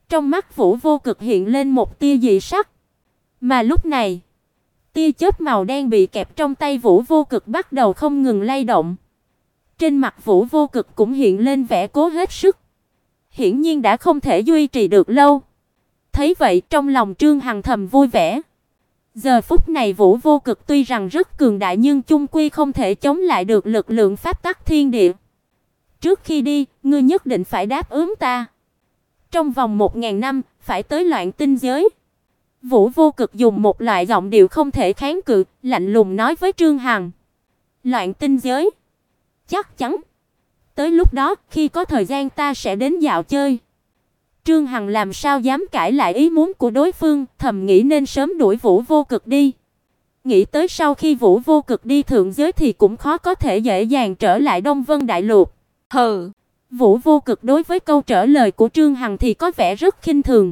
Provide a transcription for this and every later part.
Trong mắt Vũ Vô Cực hiện lên một tia dị sắc. Mà lúc này, tia chớp màu đen bị kẹp trong tay Vũ Vô Cực bắt đầu không ngừng lay động. Trên mặt Vũ Vô Cực cũng hiện lên vẻ cố hết sức. Hiển nhiên đã không thể duy trì được lâu. Thấy vậy, trong lòng Trương Hằng thầm vui vẻ. Giờ phút này Vũ Vô Cực tuy rằng rất cường đại nhưng chung quy không thể chống lại được lực lượng pháp tắc thiên địa. Trước khi đi, ngươi nhất định phải đáp ứng ta. Trong vòng 1000 năm, phải tới Loạn Tinh giới. Vũ Vô Cực dùng một loại giọng điệu không thể kháng cự, lạnh lùng nói với Trương Hằng. Loạn Tinh giới? Chắc chắn. Tới lúc đó, khi có thời gian ta sẽ đến dạo chơi. Trương Hằng làm sao dám cãi lại ý muốn của đối phương, thầm nghĩ nên sớm đuổi Vũ Vô Cực đi. Nghĩ tới sau khi Vũ Vô Cực đi thượng giới thì cũng khó có thể dễ dàng trở lại Đông Vân Đại Lục. Hừ. Vũ Vô Cực đối với câu trả lời của Trương Hằng thì có vẻ rất khinh thường.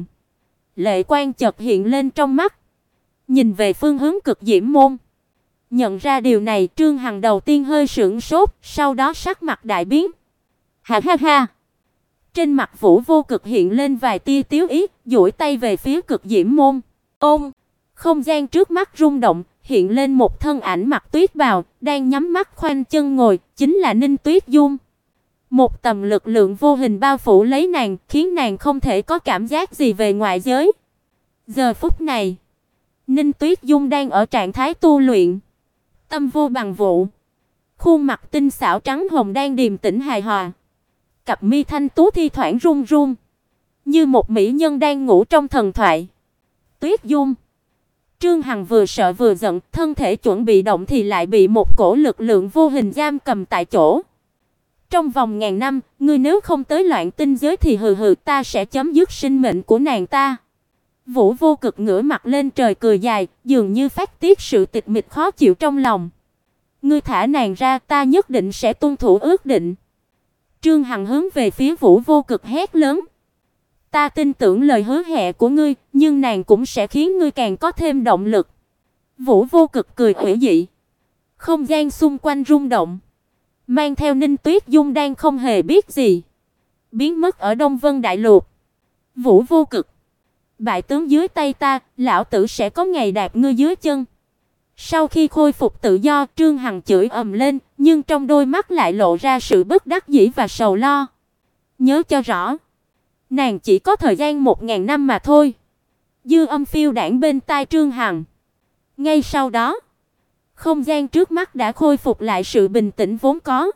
Lệ quan chợt hiện lên trong mắt, nhìn về phương hướng Cực Diễm môn. Nhận ra điều này, Trương Hằng đầu tiên hơi sửng sốt, sau đó sắc mặt đại biến. Ha ha ha. Trên mặt Vũ Vô Cực hiện lên vài tia tiếu ý, duỗi tay về phía Cực Diễm môn. Ôm, không gian trước mắt rung động, hiện lên một thân ảnh mặc tuyết bào, đang nhắm mắt khoanh chân ngồi, chính là Ninh Tuyết Dung. Một tầm lực lượng vô hình bao phủ lấy nàng, khiến nàng không thể có cảm giác gì về ngoại giới. Giờ phút này, Ninh Tuyết Dung đang ở trạng thái tu luyện, tâm vô bằng vụ. Khuôn mặt tinh xảo trắng hồng đang điềm tĩnh hài hòa. Cặp mi thanh tú thi thoảng run run, như một mỹ nhân đang ngủ trong thần thoại. Tuyết Dung. Trương Hằng vừa sợ vừa giận, thân thể chuẩn bị động thì lại bị một cổ lực lượng vô hình giam cầm tại chỗ. Trong vòng 1000 năm, ngươi nếu không tới Loạn Tinh giới thì ta sẽ chấm dứt sinh mệnh của nàng ta. Vũ Vô Cực ngửa mặt lên trời cười dài, dường như phát tiết sự tịch mịch khó chịu trong lòng. Ngươi thả nàng ra, ta nhất định sẽ tuân thủ ước định. Trương Hằng hướng về phía Vũ Vô Cực hét lớn. Ta tin tưởng lời hứa hẹn của ngươi, nhưng nàng cũng sẽ khiến ngươi càng có thêm động lực. Vũ Vô Cực cười hủy dị. Không gian xung quanh rung động, mang theo Ninh Tuyết Dung đang không hề biết gì, biến mất ở Đông Vân Đại Lục. Vũ Vô Cực, bại tướng dưới tay ta, lão tử sẽ có ngày đạp ngươi dưới chân. Sau khi khôi phục tự do, Trương Hằng chửi ầm lên, nhưng trong đôi mắt lại lộ ra sự bất đắc dĩ và sầu lo. Nhớ cho rõ, nàng chỉ có thời gian 1000 năm mà thôi. Dư âm phiêu đãng bên tai Trương Hằng. Ngay sau đó, không gian trước mắt đã khôi phục lại sự bình tĩnh vốn có.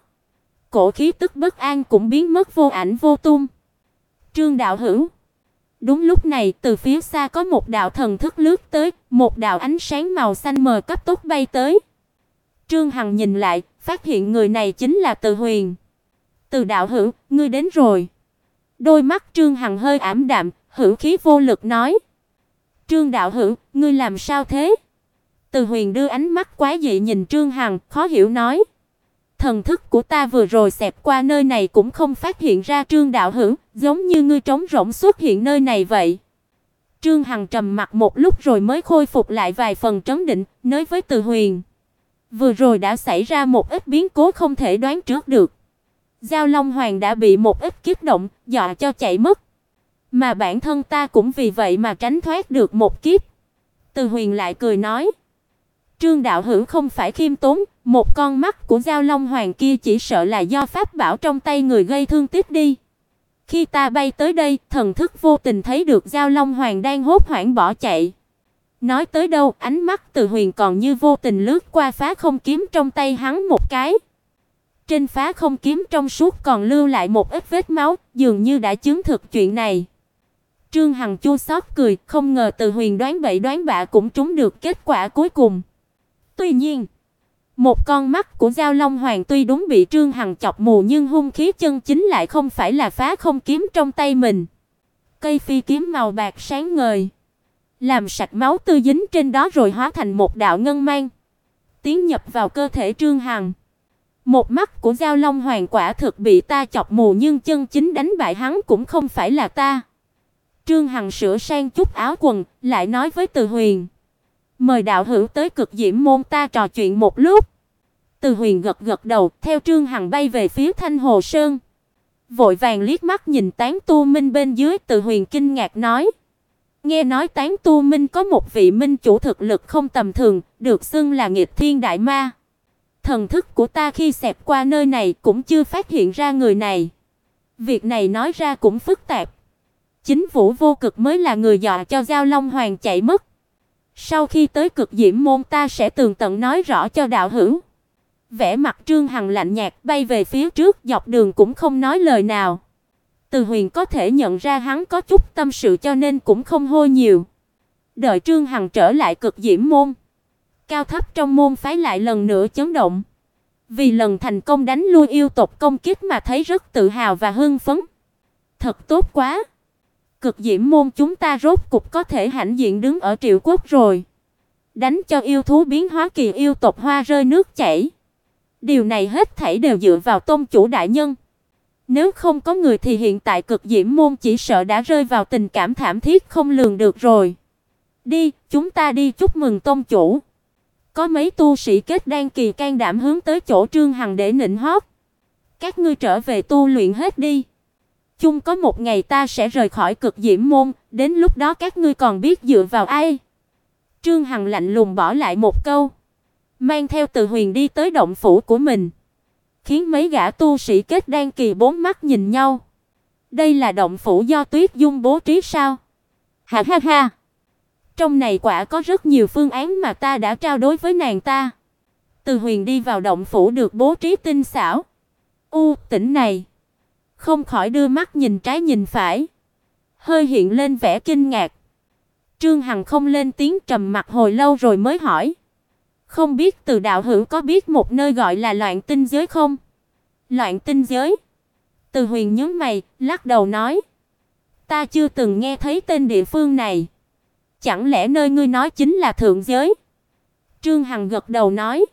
Cổ khí tức bất an cũng biến mất vô ảnh vô tung. Trương đạo hữu. Đúng lúc này, từ phía xa có một đạo thần thức lướt tới, một đạo ánh sáng màu xanh mờ cấp tốc bay tới. Trương Hằng nhìn lại, phát hiện người này chính là Từ Huyền. Từ đạo hữu, ngươi đến rồi. Đôi mắt Trương Hằng hơi ảm đạm, hữu khí vô lực nói. Trương đạo hữu, ngươi làm sao thế? Từ Huyền đưa ánh mắt quái dị nhìn Trương Hằng, khó hiểu nói. Thần thức của ta vừa rồi xẹt qua nơi này cũng không phát hiện ra Trương đạo hữu, giống như ngươi trống rỗng xuất hiện nơi này vậy. Trương Hằng trầm mặc một lúc rồi mới khôi phục lại vài phần trấn định, nói với Từ Huyền. Vừa rồi đã xảy ra một ít biến cố không thể đoán trước được. Giao Long Hoàng đã bị một ít kích động, dọa cho chạy mất. Mà bản thân ta cũng vì vậy mà tránh thoát được một kiếp. Từ Huyền lại cười nói. Trương đạo hữu không phải khiêm tốn, một con mắt của Giao Long Hoàng kia chỉ sợ là do pháp bảo trong tay người gây thương tích đi. Khi ta bay tới đây, thần thức vô tình thấy được Giao Long Hoàng đang hốt hoảng bỏ chạy. Nói tới đâu, ánh mắt Từ Huyền còn như vô tình lướt qua phá không kiếm trong tay hắn một cái. Trên phá không kiếm trong suốt còn lưu lại một ít vết máu, dường như đã chứng thực chuyện này. Trương Hằng chua xót cười, không ngờ Từ Huyền đoán bậy đoán bạ cũng trúng được kết quả cuối cùng. Tuy nhiên, một con mắt của Giao Long Hoàng tuy đúng bị Trương Hằng chọc mù nhưng hung khí chân chính lại không phải là phá không kiếm trong tay mình. Cây phi kiếm màu bạc sáng ngời, làm sạch máu tươi dính trên đó rồi hóa thành một đạo ngân mang, tiến nhập vào cơ thể Trương Hằng. Một mắt của Giao Long Hoàng quả thực bị ta chọc mù nhưng chân chính đánh bại hắn cũng không phải là ta. Trương Hằng sửa sang chút áo quần, lại nói với Từ Huyền. Mời đạo hữu tới Cực Diễm môn ta trò chuyện một lúc. Từ Huyền gật gật đầu, theo Trương Hằng bay về phía Thanh Hồ Sơn. vội vàng liếc mắt nhìn Tán Tu Minh bên dưới, Từ Huyền kinh ngạc nói: "Nghe nói Tán Tu Minh có một vị minh chủ thực lực không tầm thường, được xưng là Nghịch Thiên Đại Ma. Thần thức của ta khi xẹt qua nơi này cũng chưa phát hiện ra người này." Việc này nói ra cũng phức tạp. Chính Vũ Vô Cực mới là người dọa cho Giao Long Hoàng chạy mất. Sau khi tới Cực Diễm môn ta sẽ tường tận nói rõ cho đạo hữu. Vẻ mặt Trương Hằng lạnh nhạt bay về phía trước, dọc đường cũng không nói lời nào. Từ Huyền có thể nhận ra hắn có chút tâm sự cho nên cũng không hô nhiều. Đợi Trương Hằng trở lại Cực Diễm môn, cao thấp trong môn phái lại lần nữa chấn động. Vì lần thành công đánh lui yêu tộc công kích mà thấy rất tự hào và hưng phấn. Thật tốt quá. Cực Diễm môn chúng ta rốt cục có thể hãnh diện đứng ở Triệu Quốc rồi. Đánh cho yêu thú biến hóa kỳ yêu tộc hoa rơi nước chảy. Điều này hết thảy đều dựa vào tông chủ đại nhân. Nếu không có người thì hiện tại Cực Diễm môn chỉ sợ đã rơi vào tình cảm thảm thiết không lường được rồi. Đi, chúng ta đi chúc mừng tông chủ. Có mấy tu sĩ kết đan kỳ can đảm hướng tới chỗ Trương Hằng để nịnh hót. Các ngươi trở về tu luyện hết đi. Chung có một ngày ta sẽ rời khỏi Cực Diễm môn, đến lúc đó các ngươi còn biết dựa vào ai? Trương Hằng lạnh lùng bỏ lại một câu, mang theo Từ Huyền đi tới động phủ của mình, khiến mấy gã tu sĩ kết đan kỳ bốn mắt nhìn nhau. Đây là động phủ do Tuyết Dung bố trí sao? Ha ha ha. Trong này quả có rất nhiều phương án mà ta đã trao đổi với nàng ta. Từ Huyền đi vào động phủ được bố trí tinh xảo. Tỉnh này không khỏi đưa mắt nhìn trái nhìn phải, hơi hiện lên vẻ kinh ngạc. Trương Hằng không lên tiếng, trầm mặc hồi lâu rồi mới hỏi: "Không biết Từ đạo hữu có biết một nơi gọi là Loạn Tinh giới không?" Loạn Tinh giới? Từ Huyền nhướng mày, lắc đầu nói: "Ta chưa từng nghe thấy tên địa phương này. Chẳng lẽ nơi ngươi nói chính là thượng giới?" Trương Hằng gật đầu nói: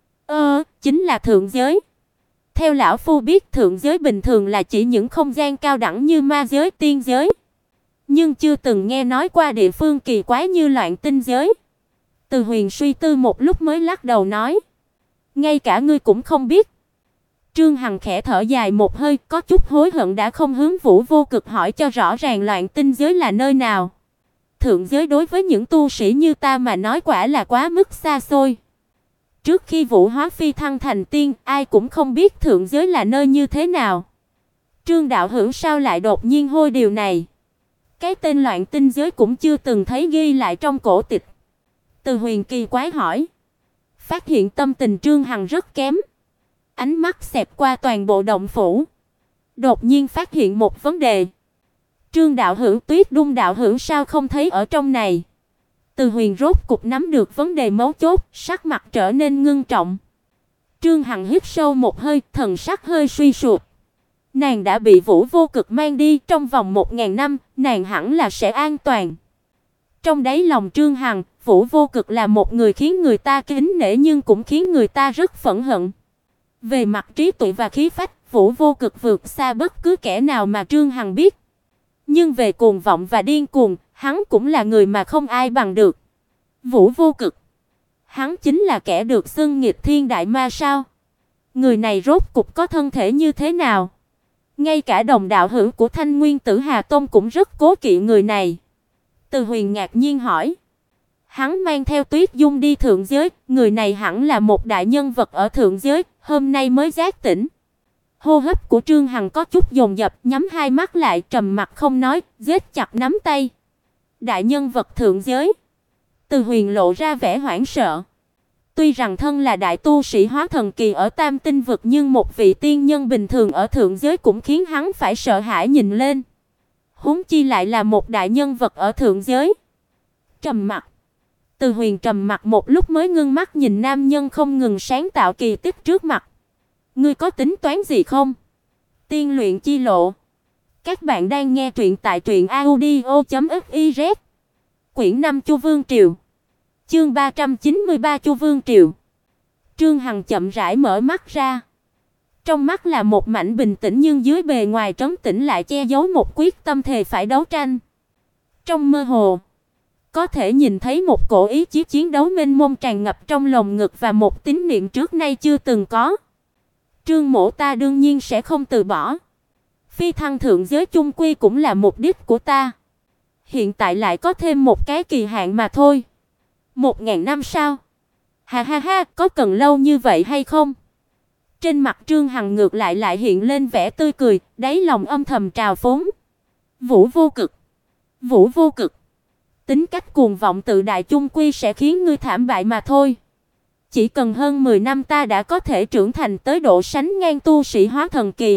Chính là thượng giới. Theo lão phu biết, thượng giới bình thường là chỉ những không gian cao đẳng như ma giới, tiên giới, nhưng chưa từng nghe nói qua địa phương kỳ quái như Loạn Tinh giới." Từ Huyền suy tư một lúc mới lắc đầu nói: "Ngay cả ngươi cũng không biết." Trương Hằng khẽ thở dài một hơi, có chút hối hận đã không hướng Vũ Vô Cực hỏi cho rõ ràng Loạn Tinh giới là nơi nào. Thượng giới đối với những tu sĩ như ta mà nói quả là quá mức xa xôi. Trước khi Vũ Hóa phi thăng thành tiên, ai cũng không biết thượng giới là nơi như thế nào. Trương đạo hữu sao lại đột nhiên hôi điều này? Cái tên Loạn Tinh giới cũng chưa từng thấy ghi lại trong cổ tịch. Từ Huyền kỳ quái hỏi. Phát hiện tâm tình Trương Hằng rất kém, ánh mắt xẹt qua toàn bộ động phủ, đột nhiên phát hiện một vấn đề. Trương đạo hữu, Tuyết Dung đạo hữu sao không thấy ở trong này? Từ Huyền rốt cục nắm được vấn đề mấu chốt, sắc mặt trở nên ngưng trọng. Trương Hằng hít sâu một hơi, thần sắc hơi suy sụp. Nàng đã bị Vũ Vô Cực mang đi, trong vòng 1000 năm, nàng hẳn là sẽ an toàn. Trong đáy lòng Trương Hằng, Vũ Vô Cực là một người khiến người ta kính nể nhưng cũng khiến người ta rất phẫn hận. Về mặt trí tuệ và khí phách, Vũ Vô Cực vượt xa bất cứ kẻ nào mà Trương Hằng biết. Nhưng về cuồng vọng và điên cuồng, hắn cũng là người mà không ai bằng được. Vũ Vô Cực, hắn chính là kẻ được xưng Nghịch Thiên Đại Ma sao? Người này rốt cục có thân thể như thế nào? Ngay cả đồng đạo hữu của Thanh Nguyên Tử Hà Tông cũng rất cố kỵ người này. Từ Huyền ngạc nhiên hỏi: "Hắn mang theo Tuyết Dung đi thượng giới, người này hẳn là một đại nhân vật ở thượng giới, hôm nay mới giác tỉnh." Hô hấp của Trương Hằng có chút dồn dập, nhắm hai mắt lại, trầm mặc không nói, siết chặt nắm tay. Đại nhân vật thượng giới? Từ Huyền lộ ra vẻ hoảng sợ. Tuy rằng thân là đại tu sĩ hóa thần kỳ ở Tam Tinh vực, nhưng một vị tiên nhân bình thường ở thượng giới cũng khiến hắn phải sợ hãi nhìn lên. Huống chi lại là một đại nhân vật ở thượng giới. Trầm mặc. Từ Huyền trầm mặc một lúc mới ngưng mắt nhìn nam nhân không ngừng sáng tạo kỳ tích trước mặt. "Ngươi có tính toán gì không?" Tiên luyện chi lộ. Các bạn đang nghe truyện tại truyệnaudio.fiz. Quyển 5 Chu Vương Triều. Chương 393 Chu Vương Triều. Trương Hằng chậm rãi mở mắt ra. Trong mắt là một mảnh bình tĩnh nhưng dưới bề ngoài trấn tĩnh lại che giấu một quyết tâm thề phải đấu tranh. Trong mơ hồ, có thể nhìn thấy một cổ ý chí chiến đấu mênh mông tràn ngập trong lồng ngực và một tín niệm trước nay chưa từng có. Trương mỗ ta đương nhiên sẽ không từ bỏ. Phi thăng thượng giới chung quy cũng là mục đích của ta. Hiện tại lại có thêm một cái kỳ hạn mà thôi. 1000 năm sao? Ha ha ha, có cần lâu như vậy hay không? Trên mặt Trương Hằng ngược lại hiện lên vẻ tươi cười, đáy lòng âm thầm trào phúng. Vũ Vô Cực, Vũ Vô Cực, tính cách cuồng vọng tự đại chung quy sẽ khiến ngươi thảm bại mà thôi. Chỉ cần hơn 10 năm ta đã có thể trưởng thành tới độ sánh ngang tu sĩ hóa thần kỳ.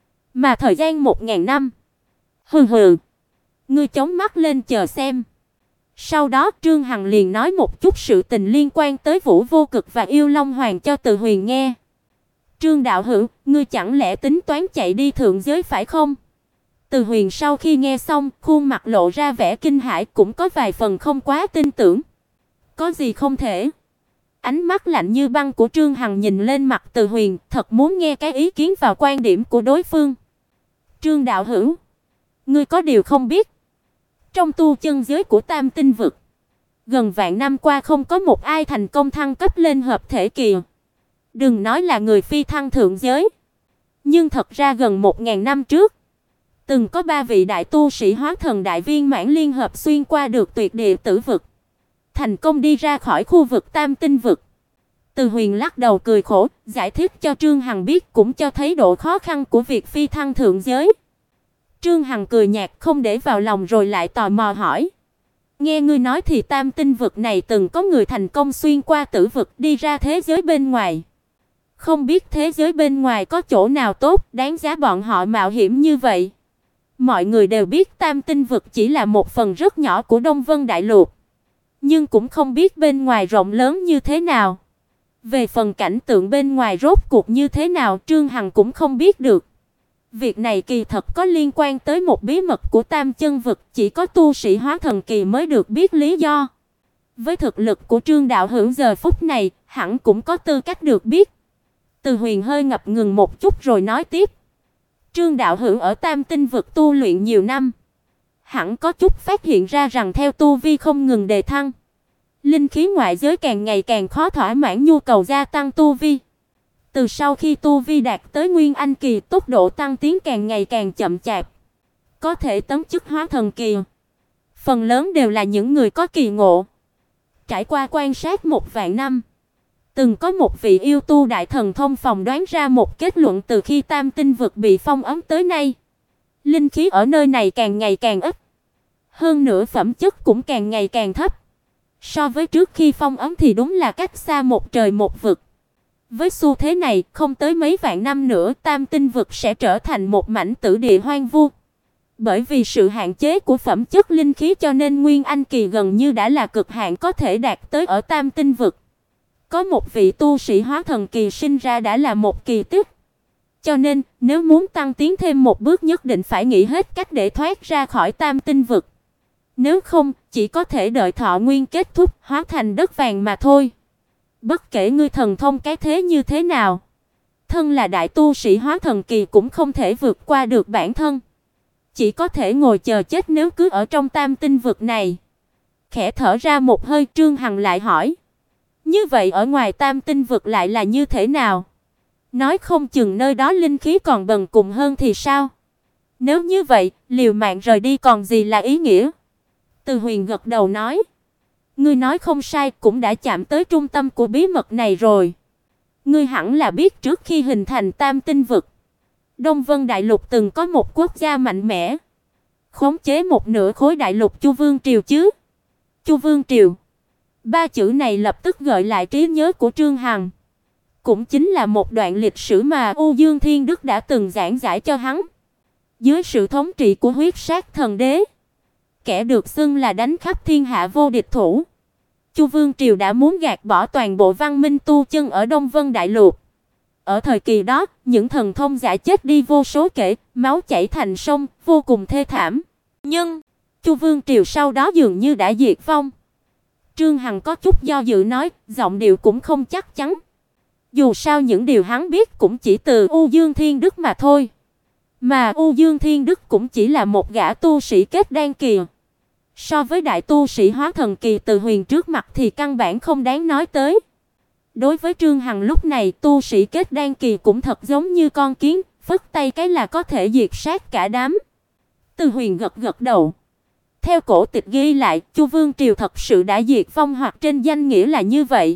Mà thời gian 1000 năm. Hừ hừ, ngươi chống mắt lên chờ xem. Sau đó Trương Hằng liền nói một chút sự tình liên quan tới Vũ Vô Cực và Yêu Long Hoàng cho Từ Huyền nghe. Trương đạo hữu, ngươi chẳng lẽ tính toán chạy đi thượng giới phải không? Từ Huyền sau khi nghe xong, khuôn mặt lộ ra vẻ kinh hãi, cũng có vài phần không quá tin tưởng. Có gì không thể? Ánh mắt lạnh như băng của Trương Hằng nhìn lên mặt Từ Huyền, thật muốn nghe cái ý kiến vào quan điểm của đối phương. Trương đạo hữu, ngươi có điều không biết, trong tu chân giới của Tam Tinh vực, gần vạn năm qua không có một ai thành công thăng cấp lên hợp thể kỳ. Đừng nói là người phi thăng thượng giới, nhưng thật ra gần 1000 năm trước, từng có 3 vị đại tu sĩ hóa thần đại viên mãn liên hợp xuyên qua được tuyệt địa tử vực, thành công đi ra khỏi khu vực Tam Tinh vực. Từ Huyền lắc đầu cười khổ, giải thích cho Trương Hằng biết, cũng cho thấy độ khó khăn của việc phi thăng thượng giới. Trương Hằng cười nhạt không để vào lòng rồi lại tò mò hỏi: "Nghe ngươi nói thì Tam Tinh vực này từng có người thành công xuyên qua tử vực đi ra thế giới bên ngoài. Không biết thế giới bên ngoài có chỗ nào tốt, đáng giá bọn họ mạo hiểm như vậy?" Mọi người đều biết Tam Tinh vực chỉ là một phần rất nhỏ của Đông Vân Đại Lục, nhưng cũng không biết bên ngoài rộng lớn như thế nào. Về phần cảnh tượng bên ngoài rốt cuộc như thế nào, Trương Hằng cũng không biết được. Việc này kỳ thật có liên quan tới một bí mật của Tam Chân vực, chỉ có tu sĩ hóa thần kỳ mới được biết lý do. Với thực lực của Trương đạo hữu giờ phút này, hẳn cũng có tư cách được biết. Từ Huyền hơi ngập ngừng một chút rồi nói tiếp: Trương đạo hữu ở Tam Tinh vực tu luyện nhiều năm, hẳn có chút phát hiện ra rằng theo tu vi không ngừng đề thăng, linh khí ngoại giới càng ngày càng khó thỏa mãn nhu cầu gia tăng tu vi. Từ sau khi tu vi đạt tới Nguyên Anh kỳ, tốc độ tăng tiến càng ngày càng chậm chạp. Có thể tấm chức hóa thần kỳ, phần lớn đều là những người có kỳ ngộ. Trải qua quan sát 1 vạn năm, từng có một vị yêu tu đại thần thông phỏng đoán ra một kết luận: từ khi Tam Tinh vực bị phong ấn tới nay, linh khí ở nơi này càng ngày càng ít, hơn nữa phẩm chất cũng càng ngày càng thấp. So với trước khi phong ấn thì đúng là cách xa một trời một vực. Với xu thế này, không tới mấy vạn năm nữa, Tam Tinh vực sẽ trở thành một mảnh tử địa hoang vu. Bởi vì sự hạn chế của phẩm chất linh khí cho nên Nguyên Anh kỳ gần như đã là cực hạn có thể đạt tới ở Tam Tinh vực. Có một vị tu sĩ hóa thần kỳ sinh ra đã là một kỳ tích. Cho nên, nếu muốn tăng tiến thêm một bước nhất định phải nghĩ hết cách để thoát ra khỏi Tam Tinh vực. Nếu không, chỉ có thể đợi thọ nguyên kết thúc, hóa thành đất vàng mà thôi. Bất kể ngươi thần thông cái thế như thế nào, thân là đại tu sĩ hóa thần kỳ cũng không thể vượt qua được bản thân. Chỉ có thể ngồi chờ chết nếu cứ ở trong Tam Tinh vực này. Khẽ thở ra một hơi, Trương Hằng lại hỏi: Như vậy ở ngoài Tam Tinh vực lại là như thế nào? Nói không chừng nơi đó linh khí còn bần cùng hơn thì sao? Nếu như vậy, liều mạng rời đi còn gì là ý nghĩa? Từ Huyền gật đầu nói: Ngươi nói không sai, cũng đã chạm tới trung tâm của bí mật này rồi. Ngươi hẳn là biết trước khi hình thành Tam Tinh vực, Đông Vân Đại Lục từng có một quốc gia mạnh mẽ, khống chế một nửa khối đại lục Chu Vương triều chứ? Chu Vương triều. 3 chữ này lập tức gợi lại trí nhớ của Trương Hằng. Cũng chính là một đoạn lịch sử mà U Dương Thiên Đức đã từng giảng giải cho hắn. Dưới sự thống trị của Huyết Sát Thần Đế, kẻ được xưng là đánh khắp thiên hạ vô địch thủ, Chu Vương triều đã muốn gạt bỏ toàn bộ văn minh tu chân ở Đông Vân Đại Lục. Ở thời kỳ đó, những thần thông giả chết đi vô số kể, máu chảy thành sông, vô cùng thê thảm. Nhưng Chu Vương triều sau đó dường như đã diệt vong. Trương Hằng có chút do dự nói, giọng điệu cũng không chắc chắn. Dù sao những điều hắn biết cũng chỉ từ U Dương Thiên Đức mà thôi. Mà U Dương Thiên Đức cũng chỉ là một gã tu sĩ kết đan kỳ. So với đại tu sĩ hóa thần kỳ Từ Huyền trước mặt thì căn bản không đáng nói tới. Đối với Trương Hằng lúc này, tu sĩ kết đan kỳ cũng thật giống như con kiến, phất tay cái là có thể diệt sát cả đám. Từ Huyền gật gật đầu. Theo cổ tịch ghi lại, Chu Vương triều thật sự đã diệt vong, hoặc trên danh nghĩa là như vậy.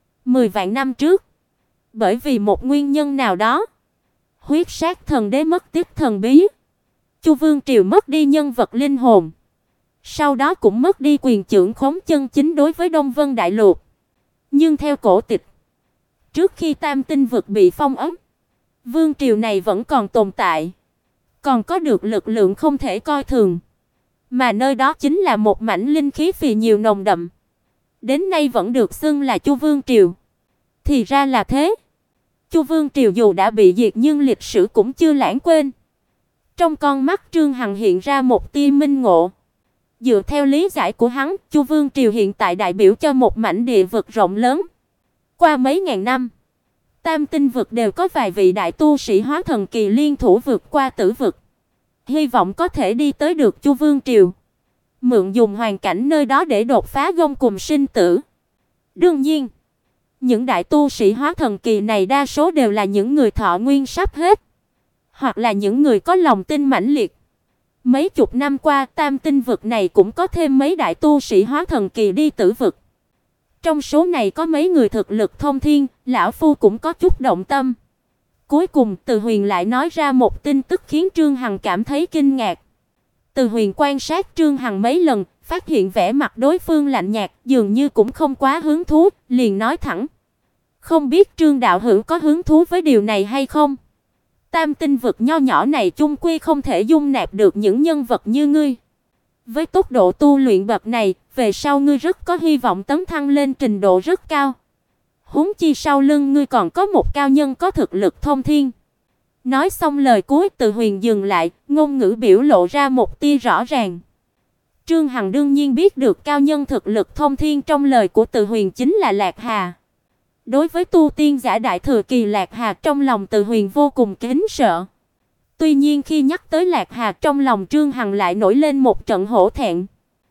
10 vạn năm trước, bởi vì một nguyên nhân nào đó, huyết sát thần đế mất tích thần bí, Chu Vương triều mất đi nhân vật linh hồn, sau đó cũng mất đi quyền trưởng khống chân chính đối với Đông Vân Đại Lục. Nhưng theo cổ tịch, trước khi Tam Tinh vực bị phong ấn, vương triều này vẫn còn tồn tại, còn có được lực lượng không thể coi thường, mà nơi đó chính là một mảnh linh khí phì nhiều nồng đậm, đến nay vẫn được xưng là Chu Vương triều. Thì ra là thế. Chu Vương triều dù đã bị diệt nhưng lịch sử cũng chưa lãng quên. Trong con mắt Trương Hằng hiện ra một tia minh ngộ. Dựa theo lý giải của hắn, Chu Vương triều hiện tại đại biểu cho một mảnh địa vực rộng lớn. Qua mấy ngàn năm, Tam Tinh vực đều có vài vị đại tu sĩ hóa thần kỳ liên thủ vượt qua tử vực, hy vọng có thể đi tới được Chu Vương triều, mượn dùng hoàn cảnh nơi đó để đột phá gông cùm sinh tử. Đương nhiên, những đại tu sĩ hóa thần kỳ này đa số đều là những người thọ nguyên sắp hết, hoặc là những người có lòng tin mãnh liệt. Mấy chục năm qua, Tam Tinh vực này cũng có thêm mấy đại tu sĩ hóa thần kỳ đi tử vực. Trong số này có mấy người thực lực thông thiên, lão phu cũng có chút động tâm. Cuối cùng, Từ Huyền lại nói ra một tin tức khiến Trương Hằng cảm thấy kinh ngạc. Từ Huyền quan sát Trương Hằng mấy lần, phát hiện vẻ mặt đối phương lạnh nhạt, dường như cũng không quá hứng thú, liền nói thẳng: "Không biết Trương đạo hữu có hứng thú với điều này hay không? Tam Tinh vực nho nhỏ này chung quy không thể dung nạp được những nhân vật như ngươi. Với tốc độ tu luyện bậc này, về sau ngươi rất có hy vọng tấn thăng lên trình độ rất cao. Huống chi sau lưng ngươi còn có một cao nhân có thực lực thông thiên." Nói xong lời cuối, Từ Huyền dừng lại, ngôn ngữ biểu lộ ra một tia rõ ràng. Trương Hằng đương nhiên biết được cao nhân thực lực thông thiên trong lời của Từ Huyền chính là Lạc Hà. Đối với tu tiên giả đại thừa kỳ Lạc Hà, trong lòng Từ Huyền vô cùng kính sợ. Tuy nhiên khi nhắc tới Lạc Hà, trong lòng Trương Hằng lại nổi lên một trận hổ thẹn.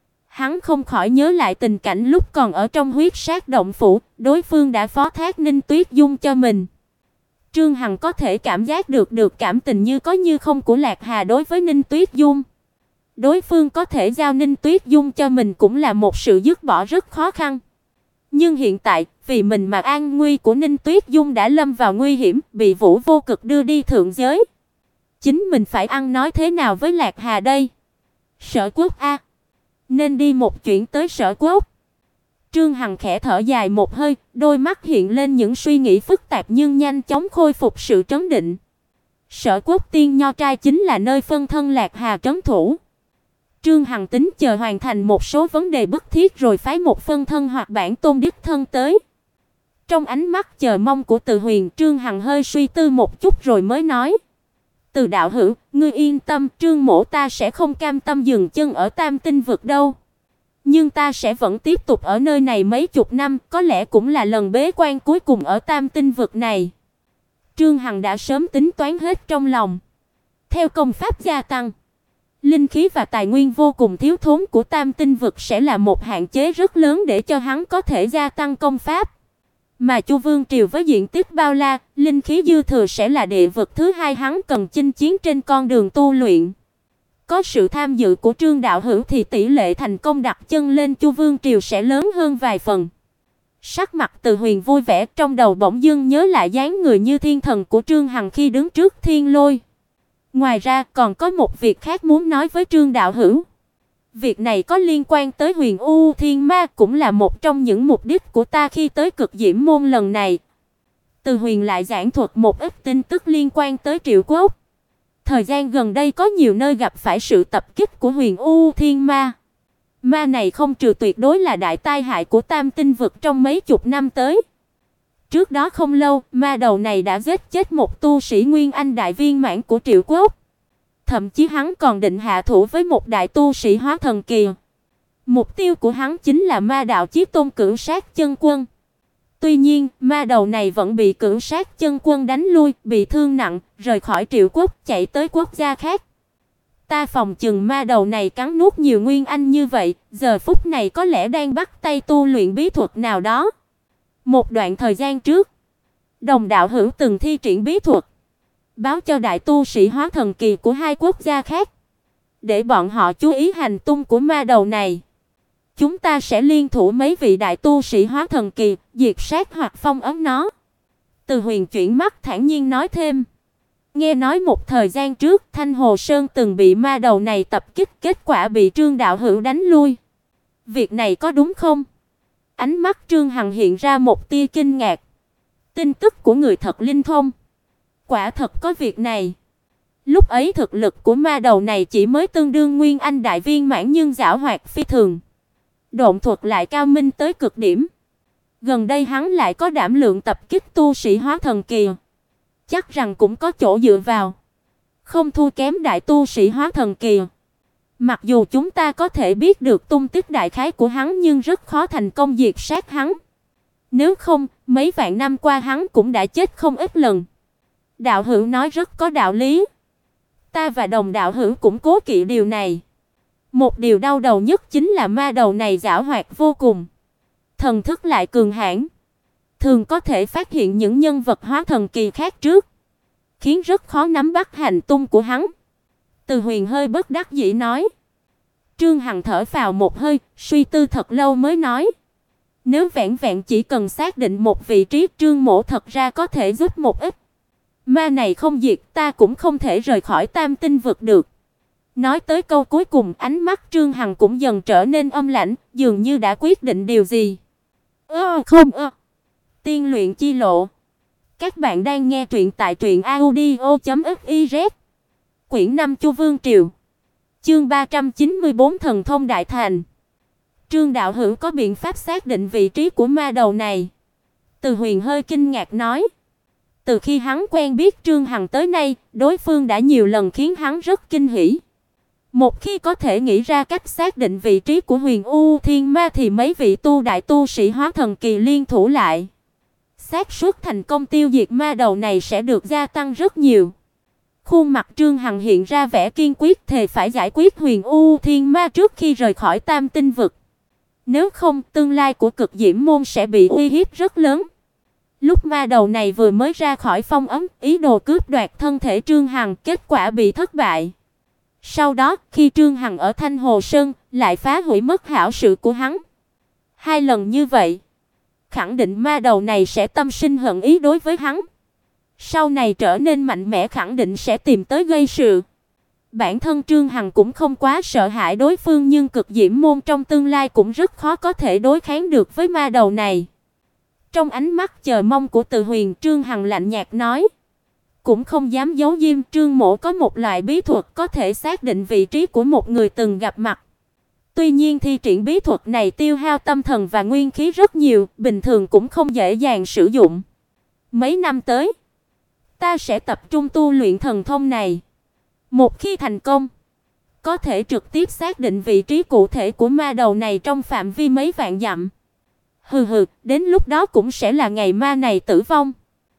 Hắn không khỏi nhớ lại tình cảnh lúc còn ở trong huyết sát động phủ, đối phương đã phó thác Ninh Tuyết Dung cho mình. Trương Hằng có thể cảm giác được cảm tình như có như không của Lạc Hà đối với Ninh Tuyết Dung. Đối phương có thể giao Ninh Tuyết Dung cho mình cũng là một sự dứt bỏ rất khó khăn. Nhưng hiện tại, vì mình mà an nguy của Ninh Tuyết Dung đã lâm vào nguy hiểm, bị Vũ Vô Cực đưa đi thượng giới. Chính mình phải ăn nói thế nào với Lạc Hà đây? Sở Quốc a, nên đi một chuyến tới Sở Quốc. Trương Hằng khẽ thở dài một hơi, đôi mắt hiện lên những suy nghĩ phức tạp nhưng nhanh chóng khôi phục sự trấn định. Sở Quốc Tiên Nho trai chính là nơi phân thân Lạc Hà trấn thủ. Trương Hằng tính chờ hoàn thành một số vấn đề bức thiết rồi phái một phân thân hoặc bản tôn đích thân tới. Trong ánh mắt chờ mong của Từ Huyền, Trương Hằng hơi suy tư một chút rồi mới nói: "Từ đạo hữu, ngươi yên tâm, Trương mỗ ta sẽ không cam tâm dừng chân ở Tam Tinh vực đâu. Nhưng ta sẽ vẫn tiếp tục ở nơi này mấy chục năm, có lẽ cũng là lần bế quan cuối cùng ở Tam Tinh vực này." Trương Hằng đã sớm tính toán hết trong lòng. Theo công pháp gia tăng, linh khí và tài nguyên vô cùng thiếu thốn của Tam Tinh vực sẽ là một hạn chế rất lớn để cho hắn có thể gia tăng công pháp. Mà Chu Vương triều với diện tích bao la, linh khí dư thừa sẽ là địa vực thứ hai hắn cần chinh chiến trên con đường tu luyện. Có sự tham dự của Trương đạo hữu thì tỷ lệ thành công đặt chân lên Chu Vương triều sẽ lớn hơn vài phần. Sắc mặt Từ Huyền vui vẻ, trong đầu bỗng dưng nhớ lại dáng người như thiên thần của Trương Hằng khi đứng trước thiên lôi. Ngoài ra còn có một việc khác muốn nói với Trương đạo hữu. Việc này có liên quan tới Huyền U Thiên Ma, cũng là một trong những mục đích của ta khi tới Cực Diễm môn lần này. Từ Huyền lại giảng thuật một ít tin tức liên quan tới Triệu Quốc. Thời gian gần đây có nhiều nơi gặp phải sự tập kích của Huyền U Thiên Ma. Ma này không trừ tuyệt đối là đại tai hại của Tam Tinh vực trong mấy chục năm tới. Trước đó không lâu, ma đầu này đã giết chết một tu sĩ Nguyên Anh đại viên mãn của Triệu Quốc. Thậm chí hắn còn định hạ thủ với một đại tu sĩ hóa thần kỳ. Mục tiêu của hắn chính là ma đạo Chí Tôn Cửu Sát Chân Quân. Tuy nhiên, ma đầu này vẫn bị Cửu Sát Chân Quân đánh lui, bị thương nặng, rời khỏi Triệu Quốc, chạy tới quốc gia khác. Ta phòng chừng ma đầu này cắn nuốt nhiều Nguyên Anh như vậy, giờ phút này có lẽ đang bắt tay tu luyện bí thuật nào đó. Một đoạn thời gian trước, Đồng đạo hữu từng thi triển bí thuật, báo cho đại tu sĩ hóa thần kỳ của hai quốc gia khác, để bọn họ chú ý hành tung của ma đầu này. Chúng ta sẽ liên thủ mấy vị đại tu sĩ hóa thần kỳ, diệt sát hoặc phong ấn nó." Từ Huyền chuyển mắt thản nhiên nói thêm. Nghe nói một thời gian trước, Thanh Hồ Sơn từng bị ma đầu này tập kích, kết quả bị Trương đạo hữu đánh lui. Việc này có đúng không? Ánh mắt Trương Hằng hiện ra một tia kinh ngạc. Tin tức của người thật linh thông. Quả thật có việc này. Lúc ấy thực lực của ma đầu này chỉ mới tương đương Nguyên Anh đại viên mãn, nhưng giảo hoạt phi thường. Độn thuật lại cao minh tới cực điểm. Gần đây hắn lại có đảm lượng tập kích tu sĩ hóa thần kỳ, chắc rằng cũng có chỗ dựa vào, không thua kém đại tu sĩ hóa thần kỳ. Mặc dù chúng ta có thể biết được tung tích đại khái của hắn, nhưng rất khó thành công diệt sát hắn. Nếu không, mấy vạn năm qua hắn cũng đã chết không ít lần. Đạo hữu nói rất có đạo lý. Ta và Đồng đạo hữu cũng cố kỵ điều này. Một điều đau đầu nhất chính là ma đầu này giảo hoạt vô cùng, thần thức lại cường hãn, thường có thể phát hiện những nhân vật hóa thần kỳ khác trước, khiến rất khó nắm bắt hành tung của hắn. Từ Huyền hơi bất đắc dĩ nói. Trương Hằng thở phào một hơi, suy tư thật lâu mới nói: "Nếu vẹn vẹn chỉ cần xác định một vị trí, Trương mỗ thật ra có thể giúp một ít. Ma này không diệt, ta cũng không thể rời khỏi Tam Tinh vực được." Nói tới câu cuối cùng, ánh mắt Trương Hằng cũng dần trở nên âm lãnh, dường như đã quyết định điều gì. Tiên luyện chi lộ. Các bạn đang nghe truyện tại truyệnaudio.fiz. Quyển 5 Chu Vương Triều. Chương 394 Thần thông đại thành. Trương đạo hữu có biện pháp xác định vị trí của ma đầu này? Từ Huyền hơi kinh ngạc nói. Từ khi hắn quen biết Trương Hằng tới nay, đối phương đã nhiều lần khiến hắn rất kinh hỉ. Một khi có thể nghĩ ra cách xác định vị trí của Huyền U Thiên Ma thì mấy vị đại tu sĩ hóa thần kỳ liên thủ lại, xác suất thành công tiêu diệt ma đầu này sẽ được gia tăng rất nhiều. Khuôn mặt Trương Hằng hiện ra vẻ kiên quyết, thề phải giải quyết Huyền U Thiên Ma trước khi rời khỏi Tam Tinh vực. Nếu không, tương lai của Cực Diễm môn sẽ bị uy hiếp rất lớn. Lúc ma đầu này vừa mới ra khỏi phong ấn, ý đồ cướp đoạt thân thể Trương Hằng, kết quả bị thất bại. Sau đó, khi Trương Hằng ở Thanh Hồ Sơn, lại phá hủy mất hảo sự của hắn. 2 lần như vậy, khẳng định ma đầu này sẽ tâm sinh hận ý đối với hắn. Sau này trở nên mạnh mẽ, khẳng định sẽ tìm tới gây sự. Bản thân Trương Hằng cũng không quá sợ hãi đối phương, nhưng Cực Diễm môn trong tương lai cũng rất khó có thể đối kháng được với ma đầu này. Trong ánh mắt chờ mong của Từ Huyền, Trương Hằng lạnh nhạt nói: "Cũng không dám giấu diêm, Trương mỗ có một loại bí thuật có thể xác định vị trí của một người từng gặp mặt. Tuy nhiên thi triển bí thuật này tiêu hao tâm thần và nguyên khí rất nhiều, bình thường cũng không dễ dàng sử dụng. Mấy năm tới, ta sẽ tập trung tu luyện thần thông này. Một khi thành công, có thể trực tiếp xác định vị trí cụ thể của ma đầu này trong phạm vi mấy vạn dặm." Hừ hừ, đến lúc đó cũng sẽ là ngày ma này tử vong.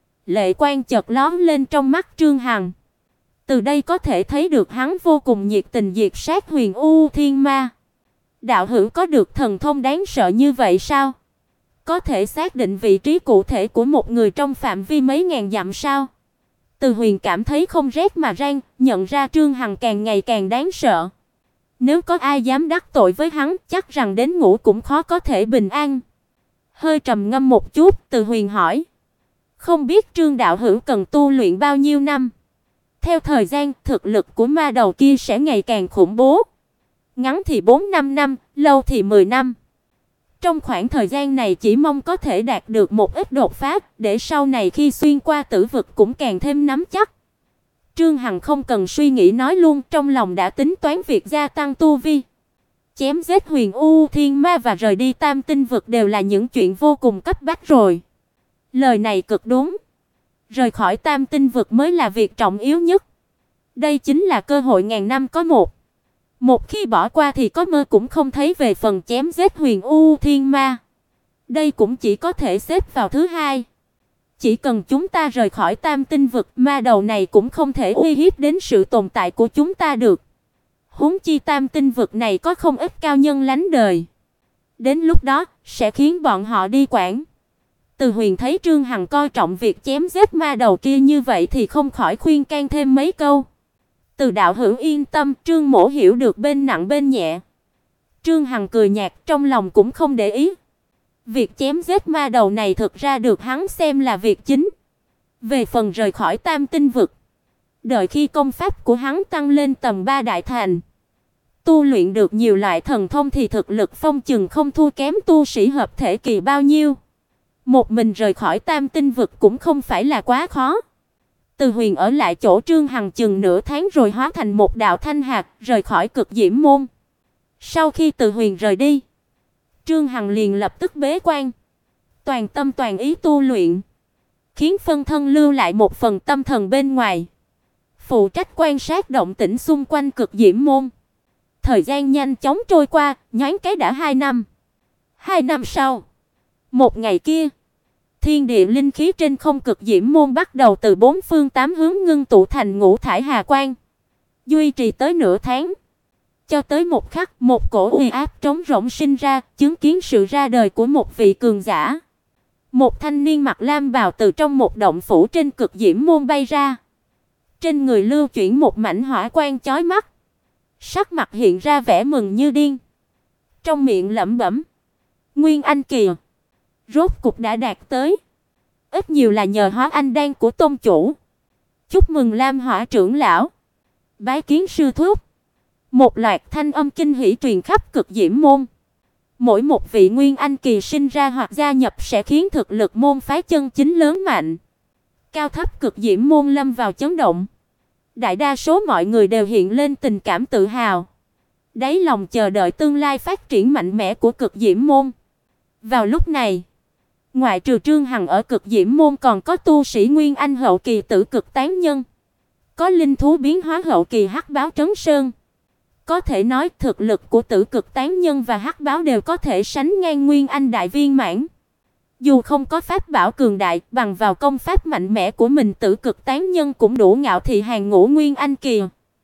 Lệ quang chợt lóe lên trong mắt Trương Hằng. Từ đây có thể thấy được hắn vô cùng nhiệt tình diệt sát Huyền U Thiên Ma. Đạo hữu có được thần thông đáng sợ như vậy sao? Có thể xác định vị trí cụ thể của một người trong phạm vi mấy ngàn dặm sao? Từ Huyền cảm thấy không rét mà run, nhận ra Trương Hằng càng ngày càng đáng sợ. Nếu có ai dám đắc tội với hắn, chắc rằng đến ngủ cũng khó có thể bình an. Hơi trầm ngâm một chút, Từ Huyền hỏi: "Không biết Trương đạo hữu cần tu luyện bao nhiêu năm? Theo thời gian, thực lực của ma đầu kia sẽ ngày càng khủng bố. Ngắn thì 4-5 năm, lâu thì 10 năm. Trong khoảng thời gian này chỉ mong có thể đạt được một ít đột phá, để sau này khi xuyên qua tử vực cũng càng thêm nắm chắc." Trương Hằng không cần suy nghĩ nói luôn, trong lòng đã tính toán việc gia tăng tu vi. Chém giết Huyền U Thiên Ma và rời đi Tam Tinh vực đều là những chuyện vô cùng cấp bách rồi. Lời này cực đúng. Rời khỏi Tam Tinh vực mới là việc trọng yếu nhất. Đây chính là cơ hội ngàn năm có một. Một khi bỏ qua thì có mơ cũng không thấy về phần chém giết Huyền U Thiên Ma. Đây cũng chỉ có thể xếp vào thứ hai. Chỉ cần chúng ta rời khỏi Tam Tinh vực, ma đầu này cũng không thể uy hiếp đến sự tồn tại của chúng ta được. Huống chi Tam Tinh vực này có không ít cao nhân lánh đời. Đến lúc đó sẽ khiến bọn họ đi quản. Từ Huyền thấy Trương Hằng coi trọng việc chém giết ma đầu kia như vậy thì không khỏi khuyên can thêm mấy câu. Từ đạo hữu yên tâm, Trương mỗ hiểu được bên nặng bên nhẹ. Trương Hằng cười nhạt, trong lòng cũng không để ý. Việc chém giết ma đầu này thực ra được hắn xem là việc chính. Về phần rời khỏi Tam Tinh vực, đợi khi công pháp của hắn tăng lên tầm 3 đại thành, tu luyện được nhiều loại thần thông thì thực lực phong chừng không thua kém tu sĩ hợp thể kỳ bao nhiêu. Một mình rời khỏi Tam Tinh vực cũng không phải là quá khó. Từ Huyền ở lại chỗ Trương Hằng chừng nửa tháng rồi hóa thành một đạo thanh hạt, rời khỏi Cực Diễm môn. Sau khi Từ Huyền rời đi, Trương Hằng liền lập tức bế quan, toàn tâm toàn ý tu luyện, khiến phân thân lưu lại một phần tâm thần bên ngoài, phụ trách quan sát động tĩnh xung quanh Cực Diễm môn. Thời gian nhanh chóng trôi qua, nhoáng cái đã 2 năm. 2 năm sau, một ngày kia, thiên địa linh khí trên không Cực Diễm môn bắt đầu từ 4 phương 8 hướng ngưng tụ thành ngũ thải hà quang, duy trì tới nửa tháng. Cho tới một khắc, một cổ uy áp trống rỗng sinh ra, chứng kiến sự ra đời của một vị cường giả. Một thanh niên mặc lam bào từ trong một động phủ trên Cực Diễm môn bay ra. Trên người lưu chuyển một mảnh hỏa quang chói mắt, sắc mặt hiện ra vẻ mừng như điên. Trong miệng lẩm bẩm: "Nguyên Anh kìa, rốt cục đã đạt tới. Ít nhiều là nhờ hóa anh đan của tôn chủ. Chúc mừng Lam Hỏa trưởng lão, bái kiến sư thúc." Một loạt thanh âm kinh hỉ truyền khắp Cực Diễm môn. Mỗi một vị Nguyên Anh kỳ sinh ra hoặc gia nhập sẽ khiến thực lực môn phái chân chính lớn mạnh. Cao thấp Cực Diễm môn lâm vào chấn động. Đại đa số mọi người đều hiện lên tình cảm tự hào, đáy lòng chờ đợi tương lai phát triển mạnh mẽ của Cực Diễm môn. Vào lúc này, ngoại trừ Trương Hằng ở Cực Diễm môn còn có tu sĩ Nguyên Anh hậu kỳ Tử Cực Tán Nhân, có linh thú biến hóa hậu kỳ Hắc Báo Trấn Sơn. Có thể nói thực lực của Tử Cực Tán Nhân và Hắc Báo đều có thể sánh ngang Nguyên Anh đại viên mãn. Dù không có pháp bảo cường đại, bằng vào công pháp mạnh mẽ của mình, Tử Cực Tán Nhân cũng đủ ngạo thị hàng ngũ Nguyên Anh kỳ.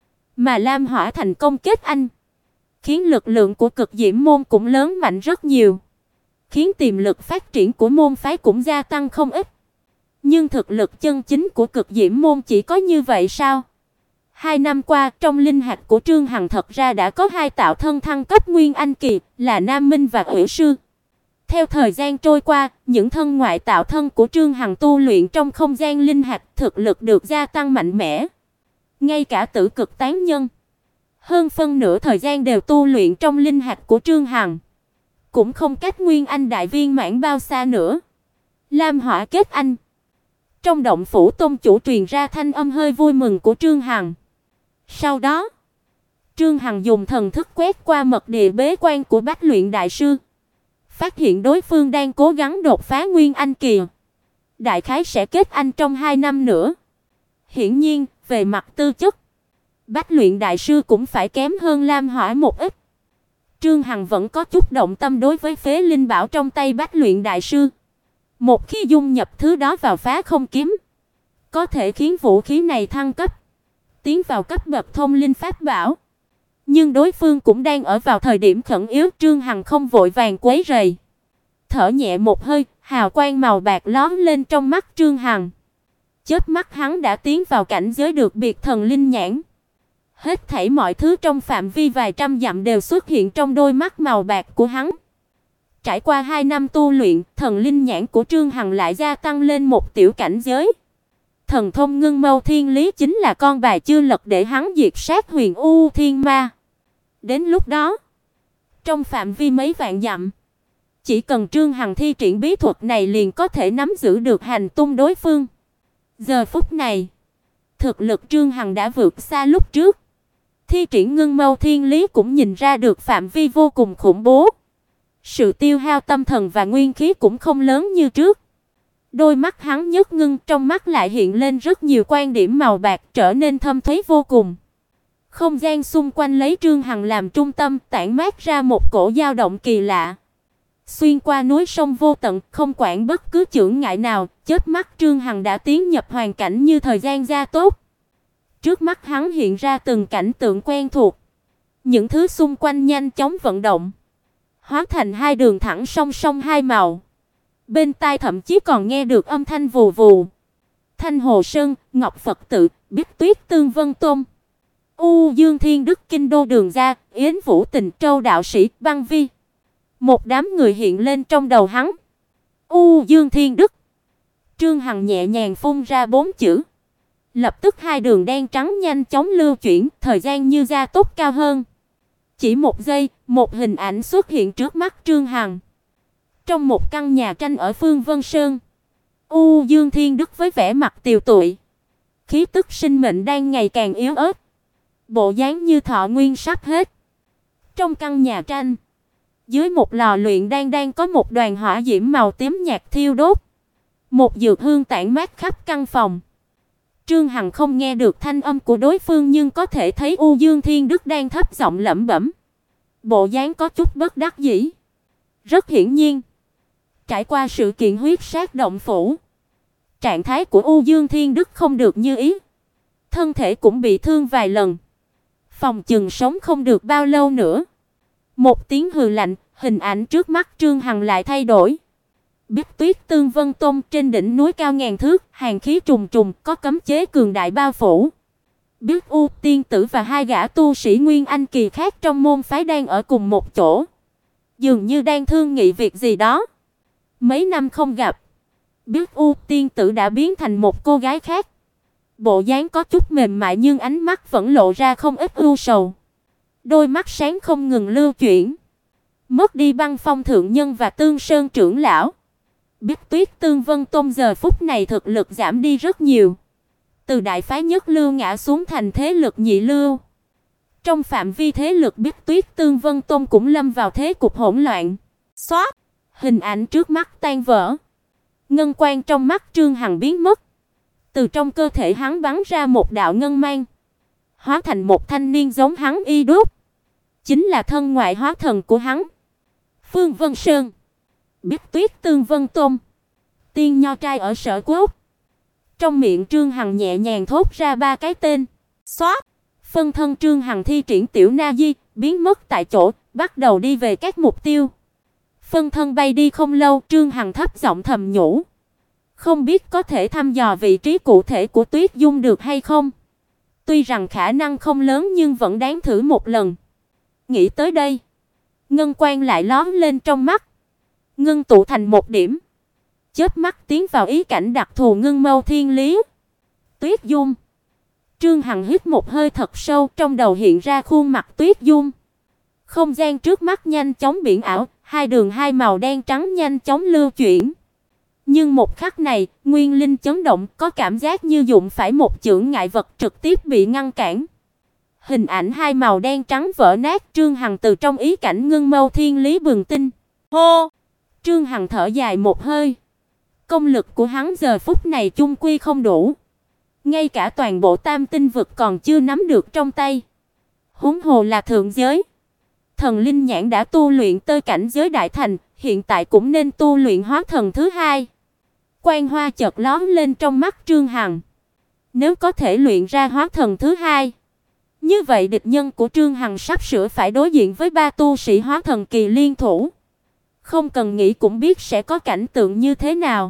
Mà Lam Hỏa thành công kết anh, khiến lực lượng của Cực Diễm môn cũng lớn mạnh rất nhiều, khiến tiềm lực phát triển của môn phái cũng gia tăng không ít. Nhưng thực lực chân chính của Cực Diễm môn chỉ có như vậy sao? 2 năm qua, trong linh hạch của Trương Hằng thật ra đã có 2 tạo thân thăng cấp Nguyên Anh kỳ, là Nam Minh và Hủy Sư. Theo thời gian trôi qua, những thân ngoại tạo thân của Trương Hằng tu luyện trong không gian linh hạch, thực lực được gia tăng mạnh mẽ. Ngay cả Tử Cực Tán Nhân, hơn phân nửa thời gian đều tu luyện trong linh hạch của Trương Hằng, cũng không cách Nguyên Anh đại viên mãn bao xa nữa. Lam Hỏa kết anh. Trong động phủ tôn chủ truyền ra thanh âm hơi vui mừng của Trương Hằng. Sau đó, Trương Hằng dùng thần thức quét qua mật địa bế quan của Bách Luyện đại sư, phát hiện đối phương đang cố gắng đột phá Nguyên Anh kỳ, đại khái sẽ kết anh trong 2 năm nữa. Hiển nhiên, về mặt tư chất, Bách Luyện đại sư cũng phải kém hơn Lam Hỏa một ít. Trương Hằng vẫn có chút động tâm đối với phế linh bảo trong tay Bách Luyện đại sư. Một khi dung nhập thứ đó vào Phá Không kiếm, có thể khiến vũ khí này thăng cấp, tiến vào cấp bậc thông linh pháp bảo. Nhưng đối phương cũng đang ở vào thời điểm khẩn yếu, Trương Hằng không vội vàng quấy rầy. Thở nhẹ một hơi, hào quang màu bạc lóe lên trong mắt Trương Hằng. Chớp mắt hắn đã tiến vào cảnh giới được biệt thần linh nhãn. Hết thảy mọi thứ trong phạm vi vài trăm dặm đều xuất hiện trong đôi mắt màu bạc của hắn. Trải qua 2 năm tu luyện, thần linh nhãn của Trương Hằng lại gia tăng lên một tiểu cảnh giới. Thần thông Ngưng Mâu Thiên Lý chính là con bài chưa lật để hắn diệt sát Huyền U Thiên Ma. Đến lúc đó, trong phạm vi mấy vạn dặm, chỉ cần Trương Hằng thi triển bí thuật này liền có thể nắm giữ được hành tung đối phương. Giờ phút này, thực lực Trương Hằng đã vượt xa lúc trước. Thi triển Ngưng Mâu Thiên Lý cũng nhìn ra được phạm vi vô cùng khủng bố. Sự tiêu hao tâm thần và nguyên khí cũng không lớn như trước. Đôi mắt hắn nhức ngưng, trong mắt lại hiện lên rất nhiều quan điểm màu bạc, trở nên thâm thúy vô cùng. Không gian xung quanh lấy Trương Hằng làm trung tâm, tản mát ra một cổ dao động kỳ lạ. Xuyên qua núi sông vô tận, không quản bất cứ chướng ngại nào, chớp mắt Trương Hằng đã tiến nhập hoàn cảnh như thời gian gia tốc. Trước mắt hắn hiện ra từng cảnh tượng quen thuộc. Những thứ xung quanh nhanh chóng vận động, hóa thành 2 đường thẳng song song hai màu. Bên tai thậm chí còn nghe được âm thanh vù vù. Thanh Hồ Sơn, Ngọc Phật Tự, Biết Tuyết Tương Vân Tôn, U Dương Thiên Đức Kinh Đô Đường Gia, Yến Vũ Tình Châu đạo sĩ, Băng Vi. Một đám người hiện lên trong đầu hắn. U Dương Thiên Đức. Trương Hằng nhẹ nhàng phun ra 4 chữ. Lập tức hai đường đen trắng nhanh chóng lưu chuyển, thời gian như gia tốc cao hơn. Chỉ một giây, một hình ảnh xuất hiện trước mắt Trương Hằng. Trong một căn nhà tranh ở Phương Vân Sơn, U Dương Thiên Đức với vẻ mặt tiều tụy, khí tức sinh mệnh đang ngày càng yếu ớt, bộ dáng như thọ nguyên sắp hết. Trong căn nhà tranh, dưới một lò luyện đang có một đoàn hỏa diễm màu tím nhạt thiêu đốt, một dược hương tản mát khắp căn phòng. Trương Hằng không nghe được thanh âm của đối phương nhưng có thể thấy U Dương Thiên Đức đang thấp giọng lẩm bẩm, bộ dáng có chút bất đắc dĩ. Rất hiển nhiên, trải qua sự kiện huyết sát động phủ, trạng thái của U Dương Thiên Đức không được như ý, thân thể cũng bị thương vài lần, phòng chừng sống không được bao lâu nữa. Một tiếng hừ lạnh, hình ảnh trước mắt Trương Hằng lại thay đổi. Biết Tuyết Tương Vân Tôn trên đỉnh núi cao ngàn thước, hàn khí trùng trùng, có cấm chế cường đại bao phủ. Biết U tiên tử và hai gã tu sĩ Nguyên Anh kỳ khác trong môn phái đang ở cùng một chỗ, dường như đang thương nghị việc gì đó. Mấy năm không gặp, Biết U tiên tử đã biến thành một cô gái khác. Bộ dáng có chút mềm mại nhưng ánh mắt vẫn lộ ra không ít ưu sầu. Đôi mắt sáng không ngừng lưu chuyển. Mất đi Băng Phong thượng nhân và Tương Sơn trưởng lão, Biết Tuyết Tương Vân Tôn giờ phút này thực lực giảm đi rất nhiều. Từ đại phái nhất lưu ngã xuống thành thế lực nhị lưu. Trong phạm vi thế lực Biết Tuyết Tương Vân Tôn cũng lâm vào thế cục hỗn loạn. Xoát, hình ảnh trước mắt tan vỡ. Ngân quang trong mắt Trương Hằng biến mất. Từ trong cơ thể hắn bắn ra một đạo ngân mang, hóa thành một thanh niên giống hắn y đúc, chính là thân ngoại hóa thần của hắn. Phương Vân Sơn, Biết Tuyết Tương Vân Tôn, tiên nho trai ở Sở Quốc. Trong miệng Trương Hằng nhẹ nhàng thốt ra 3 cái tên. Xoát, phân thân Trương Hằng thi triển tiểu na di, biến mất tại chỗ, bắt đầu đi về các mục tiêu. Phân thân bay đi không lâu, Trương Hằng thấp giọng thầm nhủ, không biết có thể thăm dò vị trí cụ thể của Tuyết Dung được hay không. Tuy rằng khả năng không lớn nhưng vẫn đáng thử một lần. Nghĩ tới đây, ngân quang lại lóe lên trong mắt, ngưng tụ thành một điểm, chớp mắt tiến vào ý cảnh đặc thù ngưng mâu thiên lý. Tuyết Dung. Trương Hằng hít một hơi thật sâu, trong đầu hiện ra khuôn mặt Tuyết Dung. Không gian trước mắt nhanh chóng biển ảo, hai đường hai màu đen trắng nhanh chóng lưu chuyển. Nhưng một khắc này, nguyên linh chấn động, có cảm giác như dụng phải một chướng ngại vật trực tiếp bị ngăn cản. Hình ảnh hai màu đen trắng vỡ nát, Trương Hằng từ trong ý cảnh ngưng mâu thiên lý bừng tinh. Hô! Trương Hằng thở dài một hơi. Công lực của hắn giờ phút này chung quy không đủ. Ngay cả toàn bộ Tam Tinh vực còn chưa nắm được trong tay. Huống hồ là thượng giới. Thần linh nhãn đã tu luyện tới cảnh giới đại thành, hiện tại cũng nên tu luyện hóa thần thứ hai. Quang hoa chợt lóe lên trong mắt Trương Hằng. Nếu có thể luyện ra hóa thần thứ hai, như vậy địch nhân của Trương Hằng sắp sửa phải đối diện với 3 tu sĩ hóa thần kỳ liên thủ. Không cần nghĩ cũng biết sẽ có cảnh tượng như thế nào.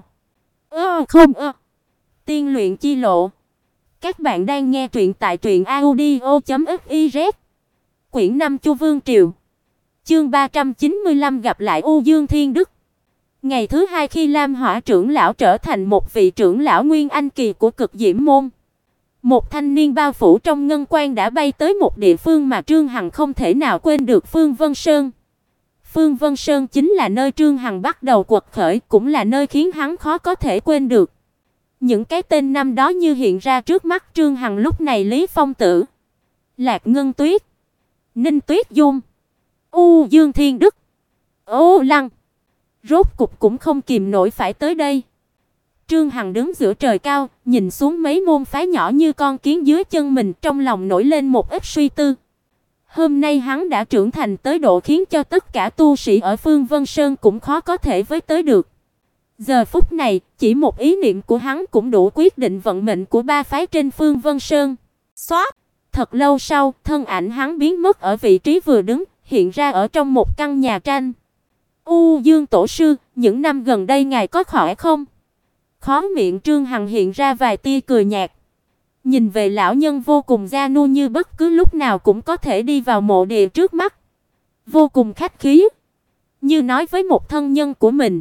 Tiên luyện chi lộ. Các bạn đang nghe truyện tại truyệnaudio.fiz. Quyển 5 Chu Vương Triều. Chương 395 gặp lại U Dương Thiên Đức. Ngày thứ hai khi Lam Hỏa trưởng lão trở thành một vị trưởng lão Nguyên Anh kỳ của Cực Diễm môn, một thanh niên bao phủ trong ngân quang đã bay tới một địa phương mà Trương Hằng không thể nào quên được, Phương Vân Sơn. Phương Vân Sơn chính là nơi Trương Hằng bắt đầu quật khởi, cũng là nơi khiến hắn khó có thể quên được. Những cái tên năm đó như hiện ra trước mắt Trương Hằng lúc này: Lý Phong Tử, Lạc Ngân Tuyết, Ninh Tuyết Dung, U Dương Thiên Đức, Ô Lăng. Rốt cục cũng không kìm nổi phải tới đây. Trương Hằng đứng giữa trời cao, nhìn xuống mấy môn phái nhỏ như con kiến dưới chân mình, trong lòng nổi lên một ít suy tư. Hôm nay hắn đã trưởng thành tới độ khiến cho tất cả tu sĩ ở Phương Vân Sơn cũng khó có thể với tới được. Giờ phút này, chỉ một ý niệm của hắn cũng đủ quyết định vận mệnh của 3 phái trên Phương Vân Sơn. Xoát! Thật lâu sau, thân ảnh hắn biến mất ở vị trí vừa đứng, hiện ra ở trong một căn nhà tranh. U Dương tổ sư, những năm gần đây ngài có khỏe không? Khóe miệng Trương Hằng hiện ra vài tia cười nhạt. Nhìn về lão nhân vô cùng già nua như bất cứ lúc nào cũng có thể đi vào mộ địa trước mắt, vô cùng khách khí, như nói với một thân nhân của mình.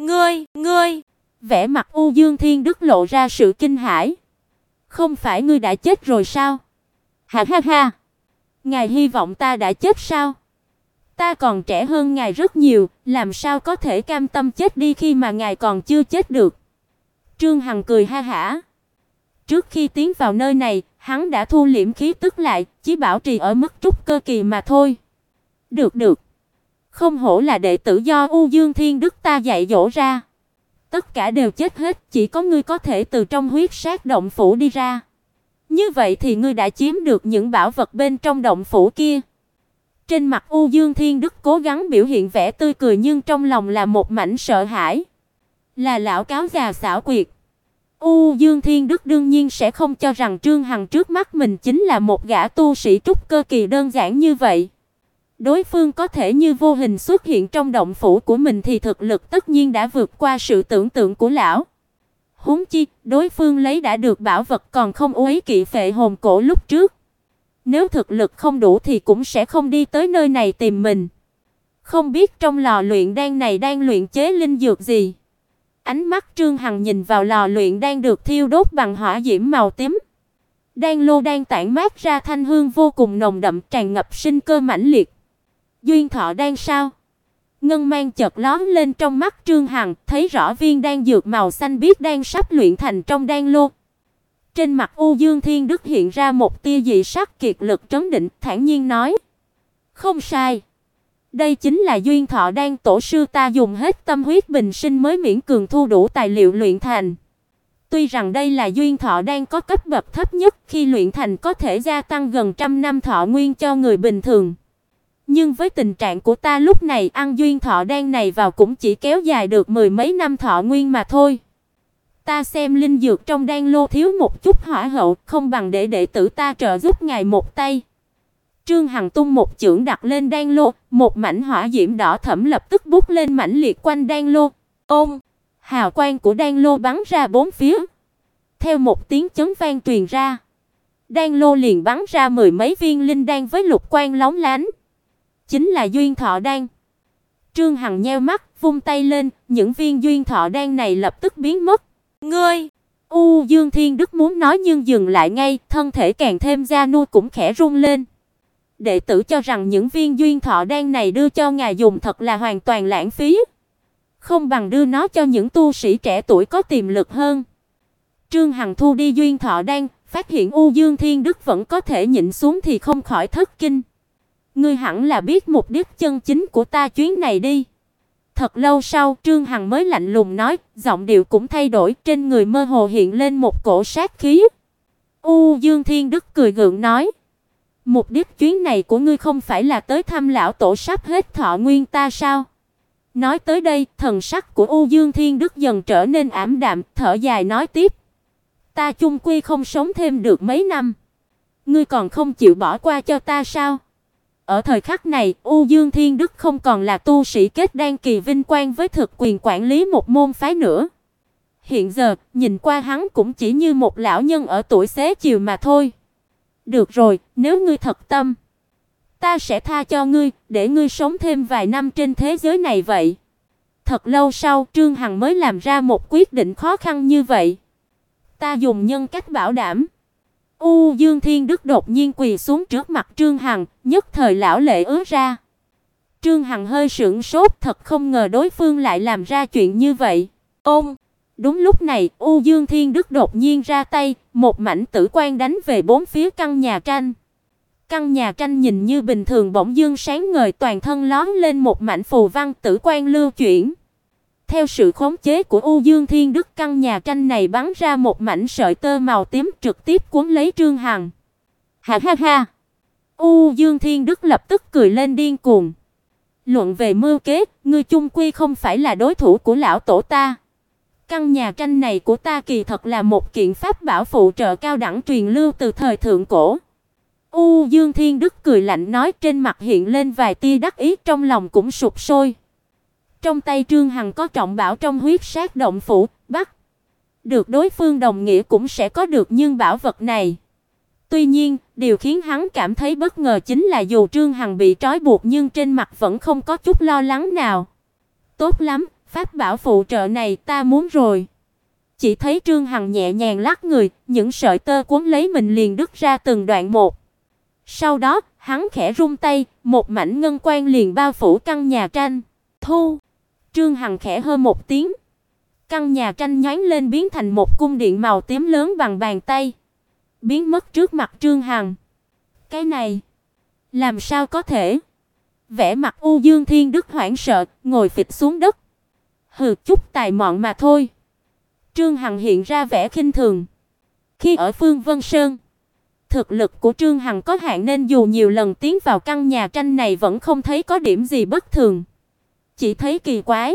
Ngươi, vẻ mặt U Dương Thiên Đức lộ ra sự kinh hãi. Không phải ngươi đã chết rồi sao? Ha ha ha. Ngài hy vọng ta đã chết sao? Ta còn trẻ hơn ngài rất nhiều, làm sao có thể cam tâm chết đi khi mà ngài còn chưa chết được? Trương Hằng cười ha hả. Trước khi tiến vào nơi này, hắn đã thu liễm khí tức lại, chỉ bảo trì ở mức trúc cơ kỳ mà thôi. Được. Không hổ là đệ tử do U Dương Thiên Đức ta dạy dỗ ra. Tất cả đều chết hết, chỉ có ngươi có thể từ trong huyết sát động phủ đi ra. Như vậy thì ngươi đã chiếm được những bảo vật bên trong động phủ kia. Trên mặt U Dương Thiên Đức cố gắng biểu hiện vẻ tươi cười nhưng trong lòng là một mảnh sợ hãi. Là lão cáo già xảo quyệt. U Dương Thiên Đức đương nhiên sẽ không cho rằng Trương Hằng trước mắt mình chính là một gã tu sĩ trúc cơ kỳ đơn giản như vậy. Đối phương có thể như vô hình xuất hiện trong động phủ của mình thì thực lực tất nhiên đã vượt qua sự tưởng tượng của lão. Huống chi, đối phương lấy đã được bảo vật còn không uế kỵ phệ hồn cổ lúc trước. Nếu thực lực không đủ thì cũng sẽ không đi tới nơi này tìm mình. Không biết trong lò luyện đan này đang luyện chế linh dược gì. Ánh mắt Trương Hằng nhìn vào lò luyện đan được thiêu đốt bằng hỏa diễm màu tím. Đan lô đang tản mát ra thanh hương vô cùng nồng đậm tràn ngập sinh cơ mãnh liệt. Duyên thọ đan sao? Ngân mang chợt lóe lên trong mắt Trương Hằng, thấy rõ viên đan dược màu xanh biếc đang sắp luyện thành trong đan lô. Trên mặt U Dương Thiên Đức hiện ra một tia dị sắc, kiệt lực trấn định, thản nhiên nói: "Không sai, đây chính là duyên thọ đan tổ sư ta dùng hết tâm huyết bình sinh mới miễn cường thu đủ tài liệu luyện thành. Tuy rằng đây là duyên thọ đan có cấp bậc thấp nhất, khi luyện thành có thể gia tăng gần trăm năm thọ nguyên cho người bình thường. Nhưng với tình trạng của ta lúc này, ăn duyên thọ đan này vào cũng chỉ kéo dài được mười mấy năm thọ nguyên mà thôi. Ta xem linh dược trong đan lô thiếu một chút hỏa hậu, không bằng để đệ tử ta trợ giúp ngài một tay." Trương Hằng tung một chưởng đặt lên đan lô, một mảnh hỏa diễm đỏ thẫm lập tức bút lên mãnh liệt quanh đan lô. Ôm, hào quang của đan lô bắn ra bốn phía. Theo một tiếng chấn vang truyền ra, đan lô liền bắn ra mười mấy viên linh đan với lục quang lóng lánh. Chính là duyên thọ đan. Trương Hằng nheo mắt, vung tay lên, những viên duyên thọ đan này lập tức biến mất. "Ngươi!" U Dương Thiên Đức muốn nói nhưng dừng lại ngay, thân thể càng thêm già nua cũng khẽ run lên. Đệ tử cho rằng những viên duyên thọ đan này đưa cho ngài dùng thật là hoàn toàn lãng phí. Không bằng đưa nó cho những tu sĩ trẻ tuổi có tiềm lực hơn. Trương Hằng thu đi duyên thọ đan, phát hiện U Dương Thiên Đức vẫn có thể nhịn xuống thì không khỏi thất kinh. "Ngươi hẳn là biết mục đích chân chính của ta chuyến này đi." Thật lâu sau, Trương Hằng mới lạnh lùng nói, giọng điệu cũng thay đổi, trên người mơ hồ hiện lên một cổ sát khí. U Dương Thiên Đức cười gượng nói: "Mục đích chuyến này của ngươi không phải là tới thăm lão tổ sắp hết thọ nguyên ta sao?" Nói tới đây, thần sắc của U Dương Thiên Đức dần trở nên ảm đạm, thở dài nói tiếp: "Ta chung quy không sống thêm được mấy năm. Ngươi còn không chịu bỏ qua cho ta sao?" Ở thời khắc này, U Dương Thiên Đức không còn là tu sĩ kết đan kỳ vinh quang với thực quyền quản lý một môn phái nữa. Hiện giờ, nhìn qua hắn cũng chỉ như một lão nhân ở tuổi xế chiều mà thôi. "Được rồi, nếu ngươi thật tâm, ta sẽ tha cho ngươi, để ngươi sống thêm vài năm trên thế giới này vậy." Thật lâu sau, Trương Hằng mới làm ra một quyết định khó khăn như vậy. "Ta dùng nhân cách bảo đảm." U Dương Thiên Đức đột nhiên quỳ xuống trước mặt Trương Hằng, nhất thời lão lệ ứa ra. Trương Hằng hơi sững sốt, thật không ngờ đối phương lại làm ra chuyện như vậy. Ôm. Đúng lúc này, U Dương Thiên Đức đột nhiên ra tay, một mảnh tử quang đánh về bốn phía căn nhà tranh. Căn nhà tranh nhìn như bình thường bỗng dưng sáng ngời, toàn thân lóe lên một mảnh phù văn tử quang lưu chuyển. Theo sự khống chế của U Dương Thiên Đức, căn nhà tranh này bắn ra một mảnh sợi tơ màu tím trực tiếp cuốn lấy Trương Hằng. Ha ha ha. U Dương Thiên Đức lập tức cười lên điên cuồng. "Luận về mưu kế, ngươi chung quy không phải là đối thủ của lão tổ ta. Căn nhà tranh này của ta kỳ thật là một kiện pháp bảo phụ trợ cao đẳng truyền lưu từ thời thượng cổ." U Dương Thiên Đức cười lạnh nói, trên mặt hiện lên vài tia đắc ý, trong lòng cũng sục sôi. Trong tay Trương Hằng có trọng bảo trong huyết sát động phủ, bắt được đối phương đồng nghĩa cũng sẽ có được nhưng bảo vật này. Tuy nhiên, điều khiến hắn cảm thấy bất ngờ chính là dù Trương Hằng bị trói buộc nhưng trên mặt vẫn không có chút lo lắng nào. Tốt lắm, pháp bảo phụ trợ này ta muốn rồi. Chỉ thấy Trương Hằng nhẹ nhàng lắc người, những sợi tơ cuốn lấy mình liền đứt ra từng đoạn một. Sau đó, hắn khẽ rung tay, một mảnh ngân quang liền bao phủ căn nhà tranh. Thu! Trương Hằng khẽ hơ một tiếng. Căn nhà tranh nhoáng lên biến thành một cung điện màu tím lớn bằng bàn tay, biến mất trước mặt Trương Hằng. Cái này, làm sao có thể? Vẻ mặt U Dương Thiên Đức hoảng sợ, ngồi phịch xuống đất. Hừ, chút tài mọn mà thôi. Trương Hằng hiện ra vẻ khinh thường. Khi ở Phương Vân Sơn, thực lực của Trương Hằng có hạn nên dù nhiều lần tiến vào căn nhà tranh này vẫn không thấy có điểm gì bất thường. Chỉ thấy kỳ quái,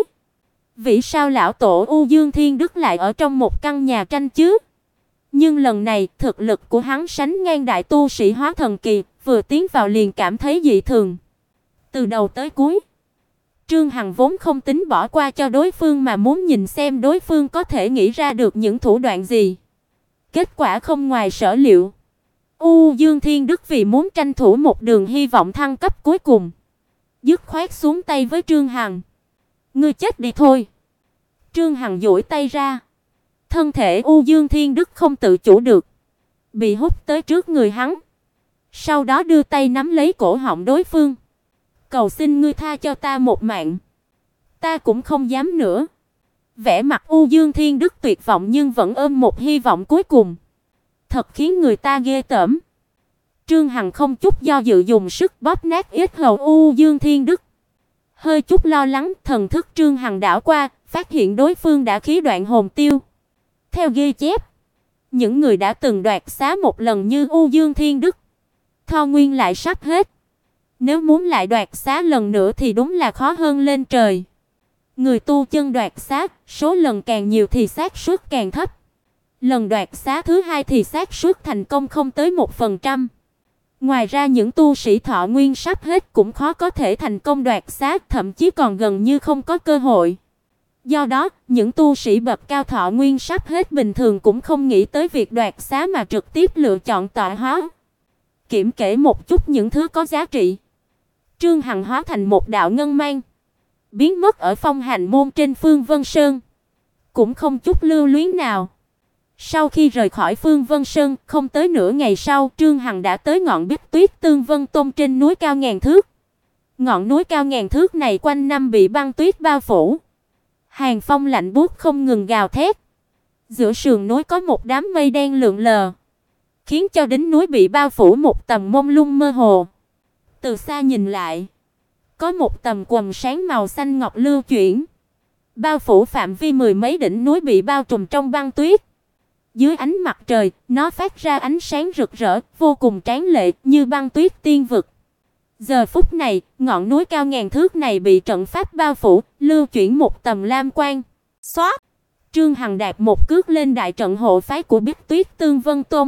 vì sao lão tổ U Dương Thiên Đức lại ở trong một căn nhà tranh chứ? Nhưng lần này, thực lực của hắn sánh ngang đại tu sĩ hóa thần kỳ, vừa tiến vào liền cảm thấy dị thường. Từ đầu tới cuối, Trương Hằng vốn không tính bỏ qua cho đối phương mà muốn nhìn xem đối phương có thể nghĩ ra được những thủ đoạn gì. Kết quả không ngoài sở liệu. U Dương Thiên Đức vì muốn tranh thủ một đường hy vọng thăng cấp cuối cùng, dứt khoát xuống tay với Trương Hằng. Ngươi chết đi thôi. Trương Hằng duỗi tay ra. Thân thể U Dương Thiên Đức không tự chủ được, bị hút tới trước người hắn. Sau đó đưa tay nắm lấy cổ họng đối phương. Cầu xin ngươi tha cho ta một mạng. Ta cũng không dám nữa. Vẻ mặt U Dương Thiên Đức tuyệt vọng nhưng vẫn ôm một hy vọng cuối cùng. Thật khiến người ta ghê tởm. Trương Hằng không chút do dự dùng sức bóp nát yết hầu U Dương Thiên Đức. Hơi chút lo lắng, thần thức Trương Hằng đảo qua, phát hiện đối phương đã khí đoạn hồn tiêu. Theo ghi chép, những người đã từng đoạt xá một lần như U Dương Thiên Đức, thọ nguyên lại sắp hết. Nếu muốn lại đoạt xá lần nữa thì đúng là khó hơn lên trời. Người tu chân đoạt xá, số lần càng nhiều thì xác suất càng thấp. Lần đoạt xá thứ hai thì xác suất thành công không tới 1%. Ngoài ra những tu sĩ thọ nguyên sắp hết cũng khó có thể thành công đoạt xá, thậm chí còn gần như không có cơ hội. Do đó, những tu sĩ bậc cao thọ nguyên sắp hết bình thường cũng không nghĩ tới việc đoạt xá mà trực tiếp lựa chọn tọa hóa. Kiểm kể một chút những thứ có giá trị. Trương Hằng hóa thành một đạo ngân mang, biến mất ở Phong Hành môn trên Phương Vân Sơn, cũng không chút lưu luyến nào. Sau khi rời khỏi Phương Vân Sơn, không tới nửa ngày sau, Trương Hằng đã tới ngọn Bích Tuyết Tương Vân Tôn trên núi cao ngàn thước. Ngọn núi cao ngàn thước này quanh năm bị băng tuyết bao phủ. Hàn phong lạnh buốt không ngừng gào thét. Giữa sườn núi có một đám mây đen lượn lờ, khiến cho đỉnh núi bị bao phủ một tầng mông lung mơ hồ. Từ xa nhìn lại, có một tầng quầng sáng màu xanh ngọc lưu chuyển, bao phủ phạm vi mười mấy đỉnh núi bị bao trùm trong băng tuyết. Dưới ánh mặt trời, nó phát ra ánh sáng rực rỡ, vô cùng tráng lệ, như băng tuyết tiên vực. Giờ phút này, ngọn núi cao ngàn thước này bị trận pháp bao phủ, lưu chuyển một tầng lam quang. Xoát! Trương Hằng đạp một cước lên đại trận hộ phái của Bích Tuyết Tương Vân Tôn.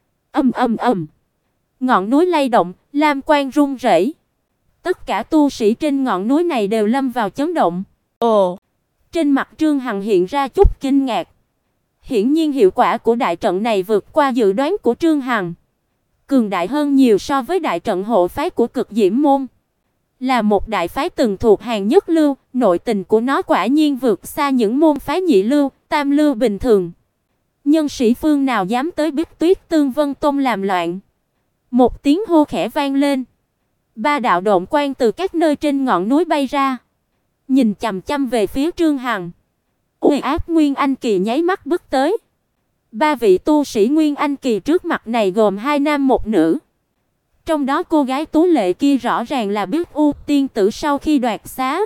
Ầm ầm ầm. Ngọn núi lay động, lam quang rung rẩy. Tất cả tu sĩ trên ngọn núi này đều lâm vào chấn động. Ồ! Trên mặt Trương Hằng hiện ra chút kinh ngạc. Hiển nhiên hiệu quả của đại trận này vượt qua dự đoán của Trương Hằng, cường đại hơn nhiều so với đại trận hộ phái của Cực Diễm môn. Là một đại phái từng thuộc hàng nhất lưu, nội tình của nó quả nhiên vượt xa những môn phái nhị lưu, tam lưu bình thường. Nhân sĩ phương nào dám tới Bích Tuyết Tương Vân Tôn làm loạn? Một tiếng hô khẽ vang lên. Ba đạo độn quang từ các nơi trên ngọn núi bay ra, nhìn chằm chằm về phía Trương Hằng. Uy áp Nguyên Anh kỳ nháy mắt bước tới. Ba vị tu sĩ Nguyên Anh kỳ trước mặt này gồm hai nam một nữ. Trong đó cô gái tú lệ kia rõ ràng là Biết U tiên tử sau khi đoạt xá.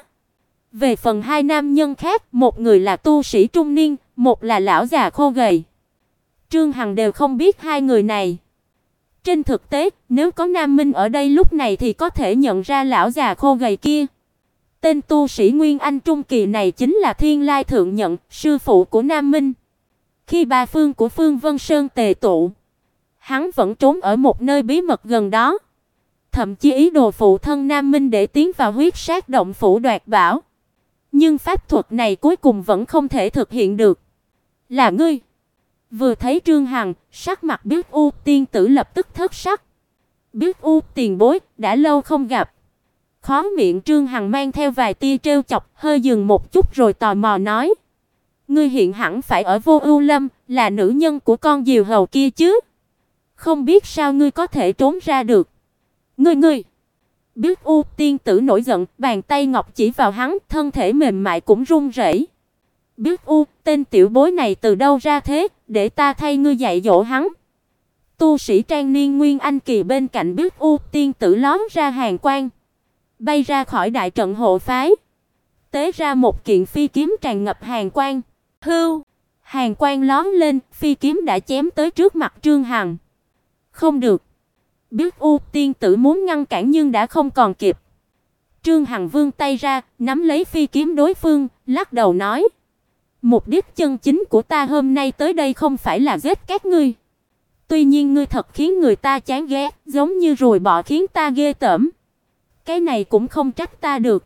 Về phần hai nam nhân khác, một người là tu sĩ trung niên, một là lão già khô gầy. Trương Hằng đều không biết hai người này. Trên thực tế, nếu có Nam Minh ở đây lúc này thì có thể nhận ra lão già khô gầy kia. Tên tu sĩ Nguyên Anh trung kỳ này chính là Thiên Lai Thượng Nhận, sư phụ của Nam Minh. Khi ba phương của Phương Vân Sơn tề tụ, hắn vẫn trốn ở một nơi bí mật gần đó, thậm chí ý đồ phụ thân Nam Minh để tiến vào huyết sát động phủ đoạt bảo. Nhưng pháp thuật này cuối cùng vẫn không thể thực hiện được. Là ngươi? Vừa thấy Trương Hằng, sắc mặt Biết U tiên tử lập tức thất sắc. Biết U tiền bối, đã lâu không gặp. Khóe miệng Trương Hằng mang theo vài tia trêu chọc, hơi dừng một chút rồi tò mò nói: "Ngươi hiện hẳn phải ở Vô Ưu Lâm, là nữ nhân của con diều hầu kia chứ? Không biết sao ngươi có thể trốn ra được?" Ngươi. Biết U tiên tử nổi giận, bàn tay ngọc chỉ vào hắn, thân thể mềm mại cũng run rẩy. "Biết U, tên tiểu bối này từ đâu ra thế, để ta thay ngươi dạy dỗ hắn." Tu sĩ Trang Niên Nguyên Anh kỳ bên cạnh Biết U tiên tử lóm ra hàn quang, bay ra khỏi đại trận hộ phái, tế ra một kiện phi kiếm tràn ngập hàn quang. Hưu, hàn quang lóe lên, phi kiếm đã chém tới trước mặt Trương Hằng. Không được. Biết U tiên tử muốn ngăn cản nhưng đã không còn kịp. Trương Hằng vươn tay ra, nắm lấy phi kiếm đối phương, lắc đầu nói: "Mục đích chân chính của ta hôm nay tới đây không phải là giết các ngươi. Tuy nhiên ngươi thật khiến người ta chán ghét, giống như ruồi bọ khiến ta ghê tởm. Cái này cũng không trách ta được."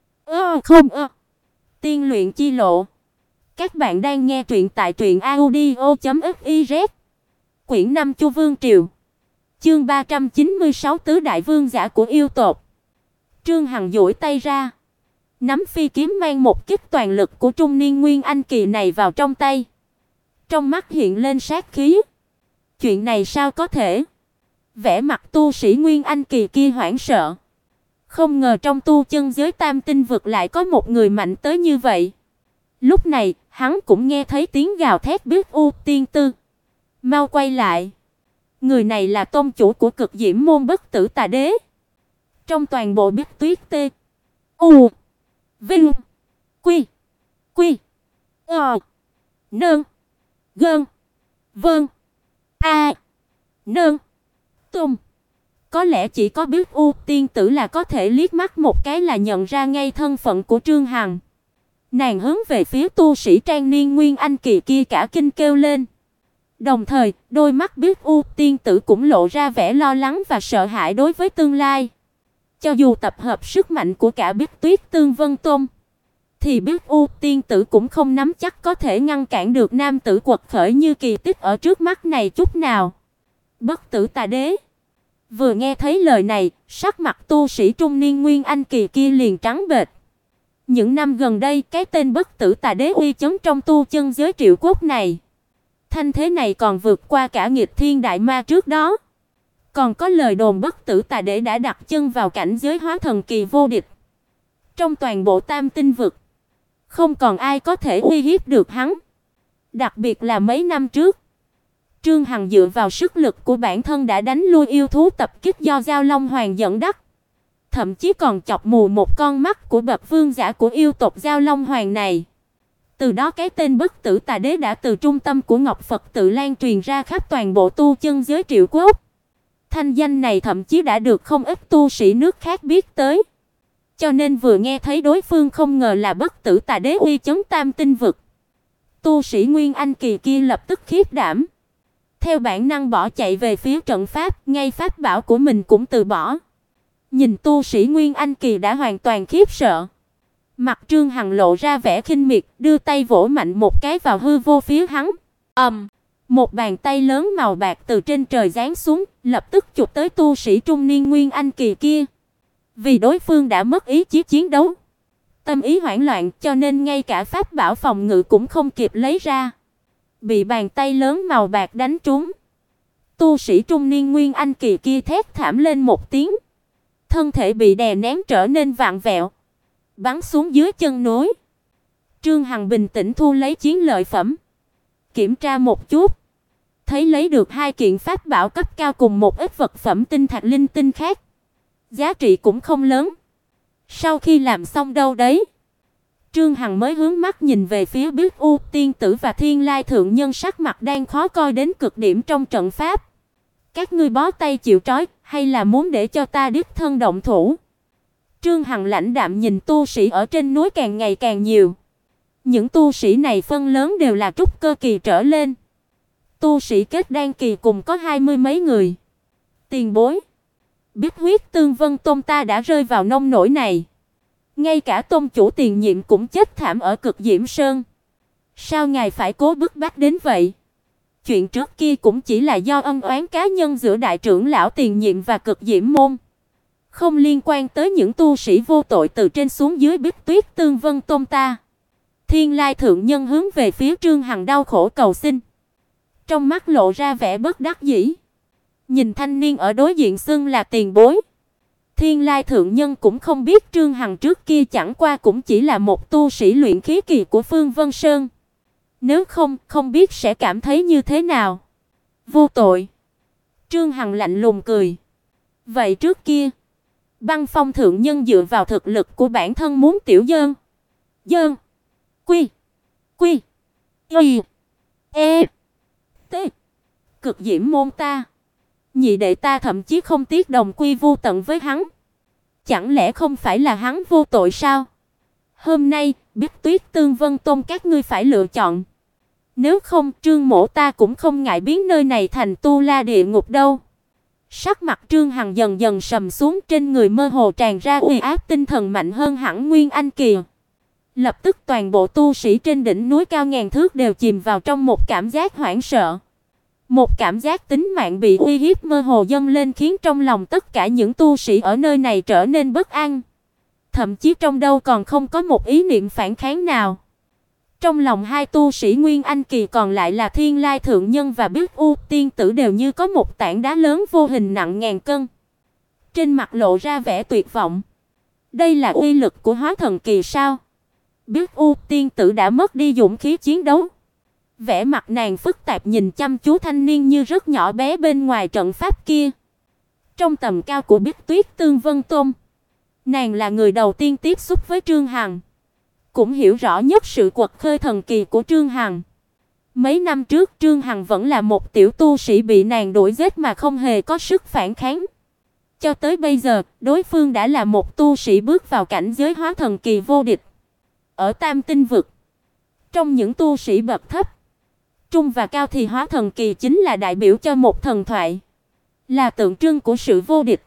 Tiên luyện chi lộ. Các bạn đang nghe truyện tại truyệnaudio.fiz. Quyển 5 Chu Vương Triều. Chương 396 Tứ đại vương giả của yêu tộc. Trương Hằng duỗi tay ra, nắm phi kiếm mang một kích toàn lực của trung niên Nguyên Anh kỳ này vào trong tay. Trong mắt hiện lên sát khí. Chuyện này sao có thể? Vẻ mặt tu sĩ Nguyên Anh kỳ kia hoảng sợ. Không ngờ trong tu chân giới Tam tinh vực lại có một người mạnh tới như vậy. Lúc này, hắn cũng nghe thấy tiếng gào thét Biết U tiên tư. Mau quay lại. Người này là tôn chủ của Cực Diễm môn Bất Tử Tà Đế. Trong toàn bộ Biết Tuyết Tê, U, Vinh, Quy, Nương, Gơn, Vâng, A, Nương, Tum. Có lẽ chỉ có Biết U tiên tử là có thể liếc mắt một cái là nhận ra ngay thân phận của Trương Hằng. Nàng hướng về phía tu sĩ Trang Niên Nguyên Anh kỳ kia cả kinh kêu lên. Đồng thời, đôi mắt Biết U tiên tử cũng lộ ra vẻ lo lắng và sợ hãi đối với tương lai. Cho dù tập hợp sức mạnh của cả Biết Tuyết Tương Vân Tôn, thì Biết U tiên tử cũng không nắm chắc có thể ngăn cản được nam tử quật khởi như kỳ tích ở trước mắt này chút nào. Bất Tử Tà Đế. Vừa nghe thấy lời này, sắc mặt tu sĩ trung niên Nguyên Anh kỳ kia liền trắng bệch. Những năm gần đây, cái tên Bất Tử Tà Đế uy chấn trong tu chân giới Triệu Quốc này. Thanh thế này còn vượt qua cả Nghịch Thiên Đại Ma trước đó. Còn có lời đồn Bất Tử Tà Đế đã đặt chân vào cảnh giới hóa thần kỳ vô địch. Trong toàn bộ Tam tinh vực, không còn ai có thể uy hiếp được hắn. Đặc biệt là mấy năm trước, Trương Hằng dựa vào sức lực của bản thân đã đánh lui yêu thú tập kích do Giao Long Hoàng dẫn dắt. Thậm chí còn chọc mù một con mắt của bậc vương giả của yêu tộc Giao Long Hoàng này. Từ đó cái tên Bất Tử Tà Đế đã từ trung tâm của Ngọc Phật tự lan truyền ra khắp toàn bộ tu chân giới Triệu Quốc. Thanh danh này thậm chí đã được không ít tu sĩ nước khác biết tới. Cho nên vừa nghe thấy đối phương không ngờ là Bất Tử Tà Đế uy chấn Tam tinh vực, tu sĩ Nguyên Anh kỳ kia lập tức khiếp đảm. Theo bản năng bỏ chạy về phía trận pháp, ngay pháp bảo của mình cũng từ bỏ. Nhìn tu sĩ Nguyên Anh kỳ đã hoàn toàn khiếp sợ. Mặt Trương Hằng lộ ra vẻ khinh miệt, đưa tay vỗ mạnh một cái vào hư vô phía hắn. Một bàn tay lớn màu bạc từ trên trời giáng xuống, lập tức chụp tới tu sĩ trung niên Nguyên Anh kỳ kia. Vì đối phương đã mất ý chí chiến đấu, tâm ý hoảng loạn, cho nên ngay cả pháp bảo phòng ngự cũng không kịp lấy ra. Bị bàn tay lớn màu bạc đánh trúng. Tu sĩ trung niên Nguyên Anh kỳ kia thét thảm lên một tiếng. Thân thể bị đè nén trở nên vặn vẹo, bắn xuống dưới chân núi. Trương Hằng bình tĩnh thu lấy chiến lợi phẩm, kiểm tra một chút, thấy lấy được 2 kiện pháp bảo cấp cao cùng một ít vật phẩm tinh thạch linh tinh khác. Giá trị cũng không lớn. Sau khi làm xong đâu đấy, Trương Hằng mới hướng mắt nhìn về phía Biết U tiên tử và Thiên Lai thượng nhân sắc mặt đang khó coi đến cực điểm trong trận pháp. Các ngươi bó tay chịu trói, hay là muốn để cho ta đích thân động thủ? Trương Hằng lãnh đạm nhìn tu sĩ ở trên núi càng ngày càng nhiều. Những tu sĩ này phần lớn đều là trúc cơ kỳ trở lên. Tu sĩ kết đan kỳ cùng có 20 mấy người. Tiền bối, Biết Huyết Tương Vân Tôn ta đã rơi vào nông nỗi này. Ngay cả tôn chủ tiền nhiệm cũng chết thảm ở Cực Diễm Sơn. Sao ngài phải cố bức bách đến vậy? Chuyện trước kia cũng chỉ là do ân oán cá nhân giữa đại trưởng lão tiền nhiệm và Cực Diễm môn, không liên quan tới những tu sĩ vô tội từ trên xuống dưới Bích Tuyết Tương Vân Tôn ta. Thiên Lai thượng nhân hướng về phía Trương Hằng đau khổ cầu xin, trong mắt lộ ra vẻ bất đắc dĩ. Nhìn thanh niên ở đối diện xưng là tiền bối, Thiên Lai thượng nhân cũng không biết Trương Hằng trước kia chẳng qua cũng chỉ là một tu sĩ luyện khí kỳ của Phương Vân Sơn. Nếu không biết sẽ cảm thấy như thế nào. Vô tội. Trương Hằng lạnh lùng cười. Vậy trước kia, Băng Phong thượng nhân dựa vào thực lực của bản thân muốn tiểu dơn. Dơn. Quy. Quy. Y. E. T. Cực Diễm môn ta. Nhị đệ ta thậm chí không tiếc đồng quy vu tận với hắn. Chẳng lẽ không phải là hắn vô tội sao? Hôm nay, Bích Tuyết Tương Vân Tôn các ngươi phải lựa chọn. Nếu không, Trương mỗ ta cũng không ngại biến nơi này thành tu la địa ngục đâu. Sắc mặt Trương Hằng dần dần sầm xuống, trên người mơ hồ tràn ra uy áp tinh thần mạnh hơn hẳn Nguyên Anh kỳ. Lập tức toàn bộ tu sĩ trên đỉnh núi cao ngàn thước đều chìm vào trong một cảm giác hoảng sợ. Một cảm giác tính mạng bị uy hiếp mơ hồ dâng lên khiến trong lòng tất cả những tu sĩ ở nơi này trở nên bất an. Thậm chí trong đâu còn không có một ý niệm phản kháng nào. Trong lòng hai tu sĩ Nguyên Anh kỳ còn lại là Thiên Lai thượng nhân và Biết U tiên tử đều như có một tảng đá lớn vô hình nặng ngàn cân. Trên mặt lộ ra vẻ tuyệt vọng. Đây là uy lực của hóa thần kỳ sao? Biết U tiên tử đã mất đi dũng khí chiến đấu. Vẻ mặt nàng phức tạp nhìn chăm chú thanh niên như rất nhỏ bé bên ngoài trận pháp kia. Trong tầm cao của Bích Tuyết Tương Vân Tôn, nàng là người đầu tiên tiếp xúc với Trương Hằng, cũng hiểu rõ nhất sự quật khơi thần kỳ của Trương Hằng. Mấy năm trước Trương Hằng vẫn là một tiểu tu sĩ bị nàng đuổi giết mà không hề có sức phản kháng. Cho tới bây giờ, đối phương đã là một tu sĩ bước vào cảnh giới hóa thần kỳ vô địch. Ở Tam Tinh vực, trong những tu sĩ bậc thấp, trung và cao thì hóa thần kỳ chính là đại biểu cho một thần thoại, là tượng trưng của sự vô địch.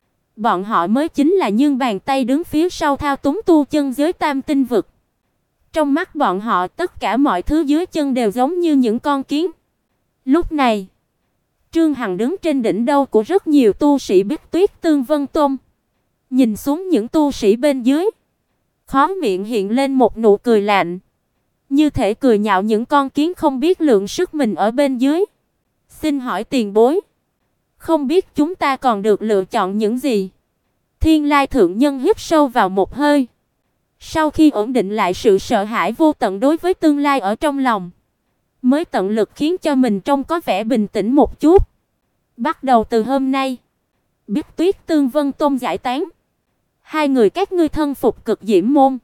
Bọn họ mới chính là những bàn tay đứng phía sau thao túng tu chân giới Tam Tinh vực. Trong mắt bọn họ, tất cả mọi thứ dưới chân đều giống như những con kiến. Lúc này, Trương Hằng đứng trên đỉnh đầu của rất nhiều tu sĩ Bích Tuyết Tương Vân Tôn, nhìn xuống những tu sĩ bên dưới, khóe miệng hiện lên một nụ cười lạnh, như thể cười nhạo những con kiến không biết lượng sức mình ở bên dưới. Xin hỏi tiền bối, không biết chúng ta còn được lựa chọn những gì? Thiên Lai thượng nhân hít sâu vào một hơi. Sau khi ổn định lại sự sợ hãi vô tận đối với tương lai ở trong lòng, mới tận lực khiến cho mình trông có vẻ bình tĩnh một chút. Bắt đầu từ hôm nay, Bích Tuyết Tương Vân Tôn giải tán. Hai người các ngươi thân phục Cực Diễm môn,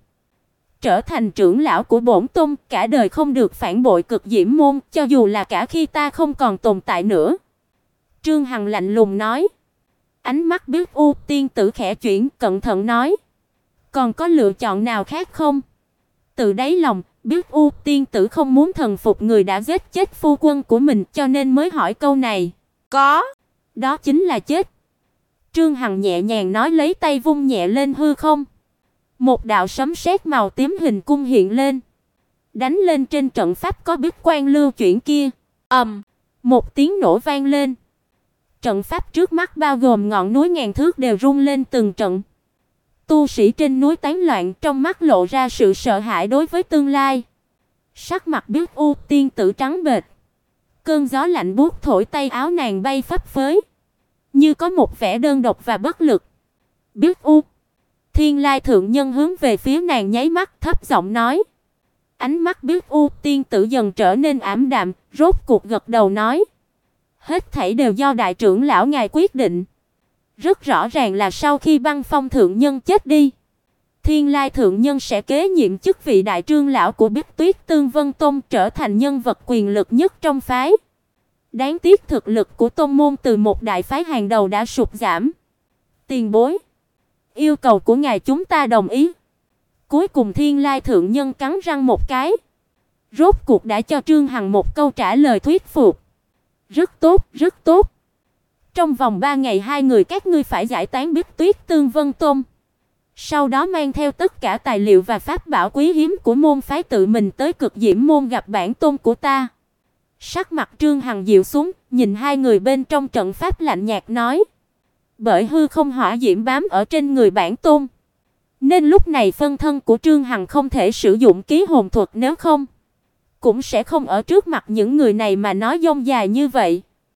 trở thành trưởng lão của bổn tôn, cả đời không được phản bội Cực Diễm môn, cho dù là cả khi ta không còn tồn tại nữa. Trương Hằng lạnh lùng nói. Ánh mắt Biết U tiên tử khẽ chuyển, cẩn thận nói: còn có lựa chọn nào khác không? Từ đáy lòng, Biết U tiên tử không muốn thần phục người đã giết chết phu quân của mình, cho nên mới hỏi câu này. Có, đó chính là chết. Trương Hằng nhẹ nhàng nói, lấy tay vung nhẹ lên hư không. Một đạo sấm sét màu tím hình cung hiện lên, đánh lên trên trận pháp có bích quang lưu chuyển kia. Một tiếng nổ vang lên. Trận pháp trước mắt bao gồm ngọn núi ngàn thước đều rung lên từng trận. Tu sĩ trên núi tán loạn, trong mắt lộ ra sự sợ hãi đối với tương lai. Sắc mặt Biết U tiên tử trắng bệch. Cơn gió lạnh buốt thổi tay áo nàng bay phấp phới, như có một vẻ đơn độc và bất lực. Biết U. Thiên Lai thượng nhân hướng về phía nàng nháy mắt, thấp giọng nói. Ánh mắt Biết U tiên tử dần trở nên ảm đạm, rốt cuộc gật đầu nói: hết thảy đều do đại trưởng lão ngài quyết định. Rất rõ ràng là sau khi Băng Phong thượng nhân chết đi, Thiên Lai thượng nhân sẽ kế nhiệm chức vị đại trưởng lão của Bích Tuyết Tương Vân Tôn, trở thành nhân vật quyền lực nhất trong phái. Đáng tiếc thực lực của tôn môn từ một đại phái hàng đầu đã sụt giảm. Tiền bối, yêu cầu của ngài chúng ta đồng ý. Cuối cùng Thiên Lai thượng nhân cắn răng một cái, rốt cuộc đã cho Trương Hằng một câu trả lời thuyết phục. Rất tốt, rất tốt. Trong vòng 3 ngày hai người các ngươi phải giải tán Bích Tuyết Tương Vân Tôn. Sau đó mang theo tất cả tài liệu và pháp bảo quý hiếm của môn phái tự mình tới Cực Diễm môn gặp bản tôn của ta. Sắc mặt Trương Hằng dịu xuống, nhìn hai người bên trong trận pháp lạnh nhạt nói: bởi hư không hỏa diễm bám ở trên người bản tôn, nên lúc này phân thân của Trương Hằng không thể sử dụng ký hồn thuật, nếu không cũng sẽ không ở trước mặt những người này mà nói dông dài như vậy.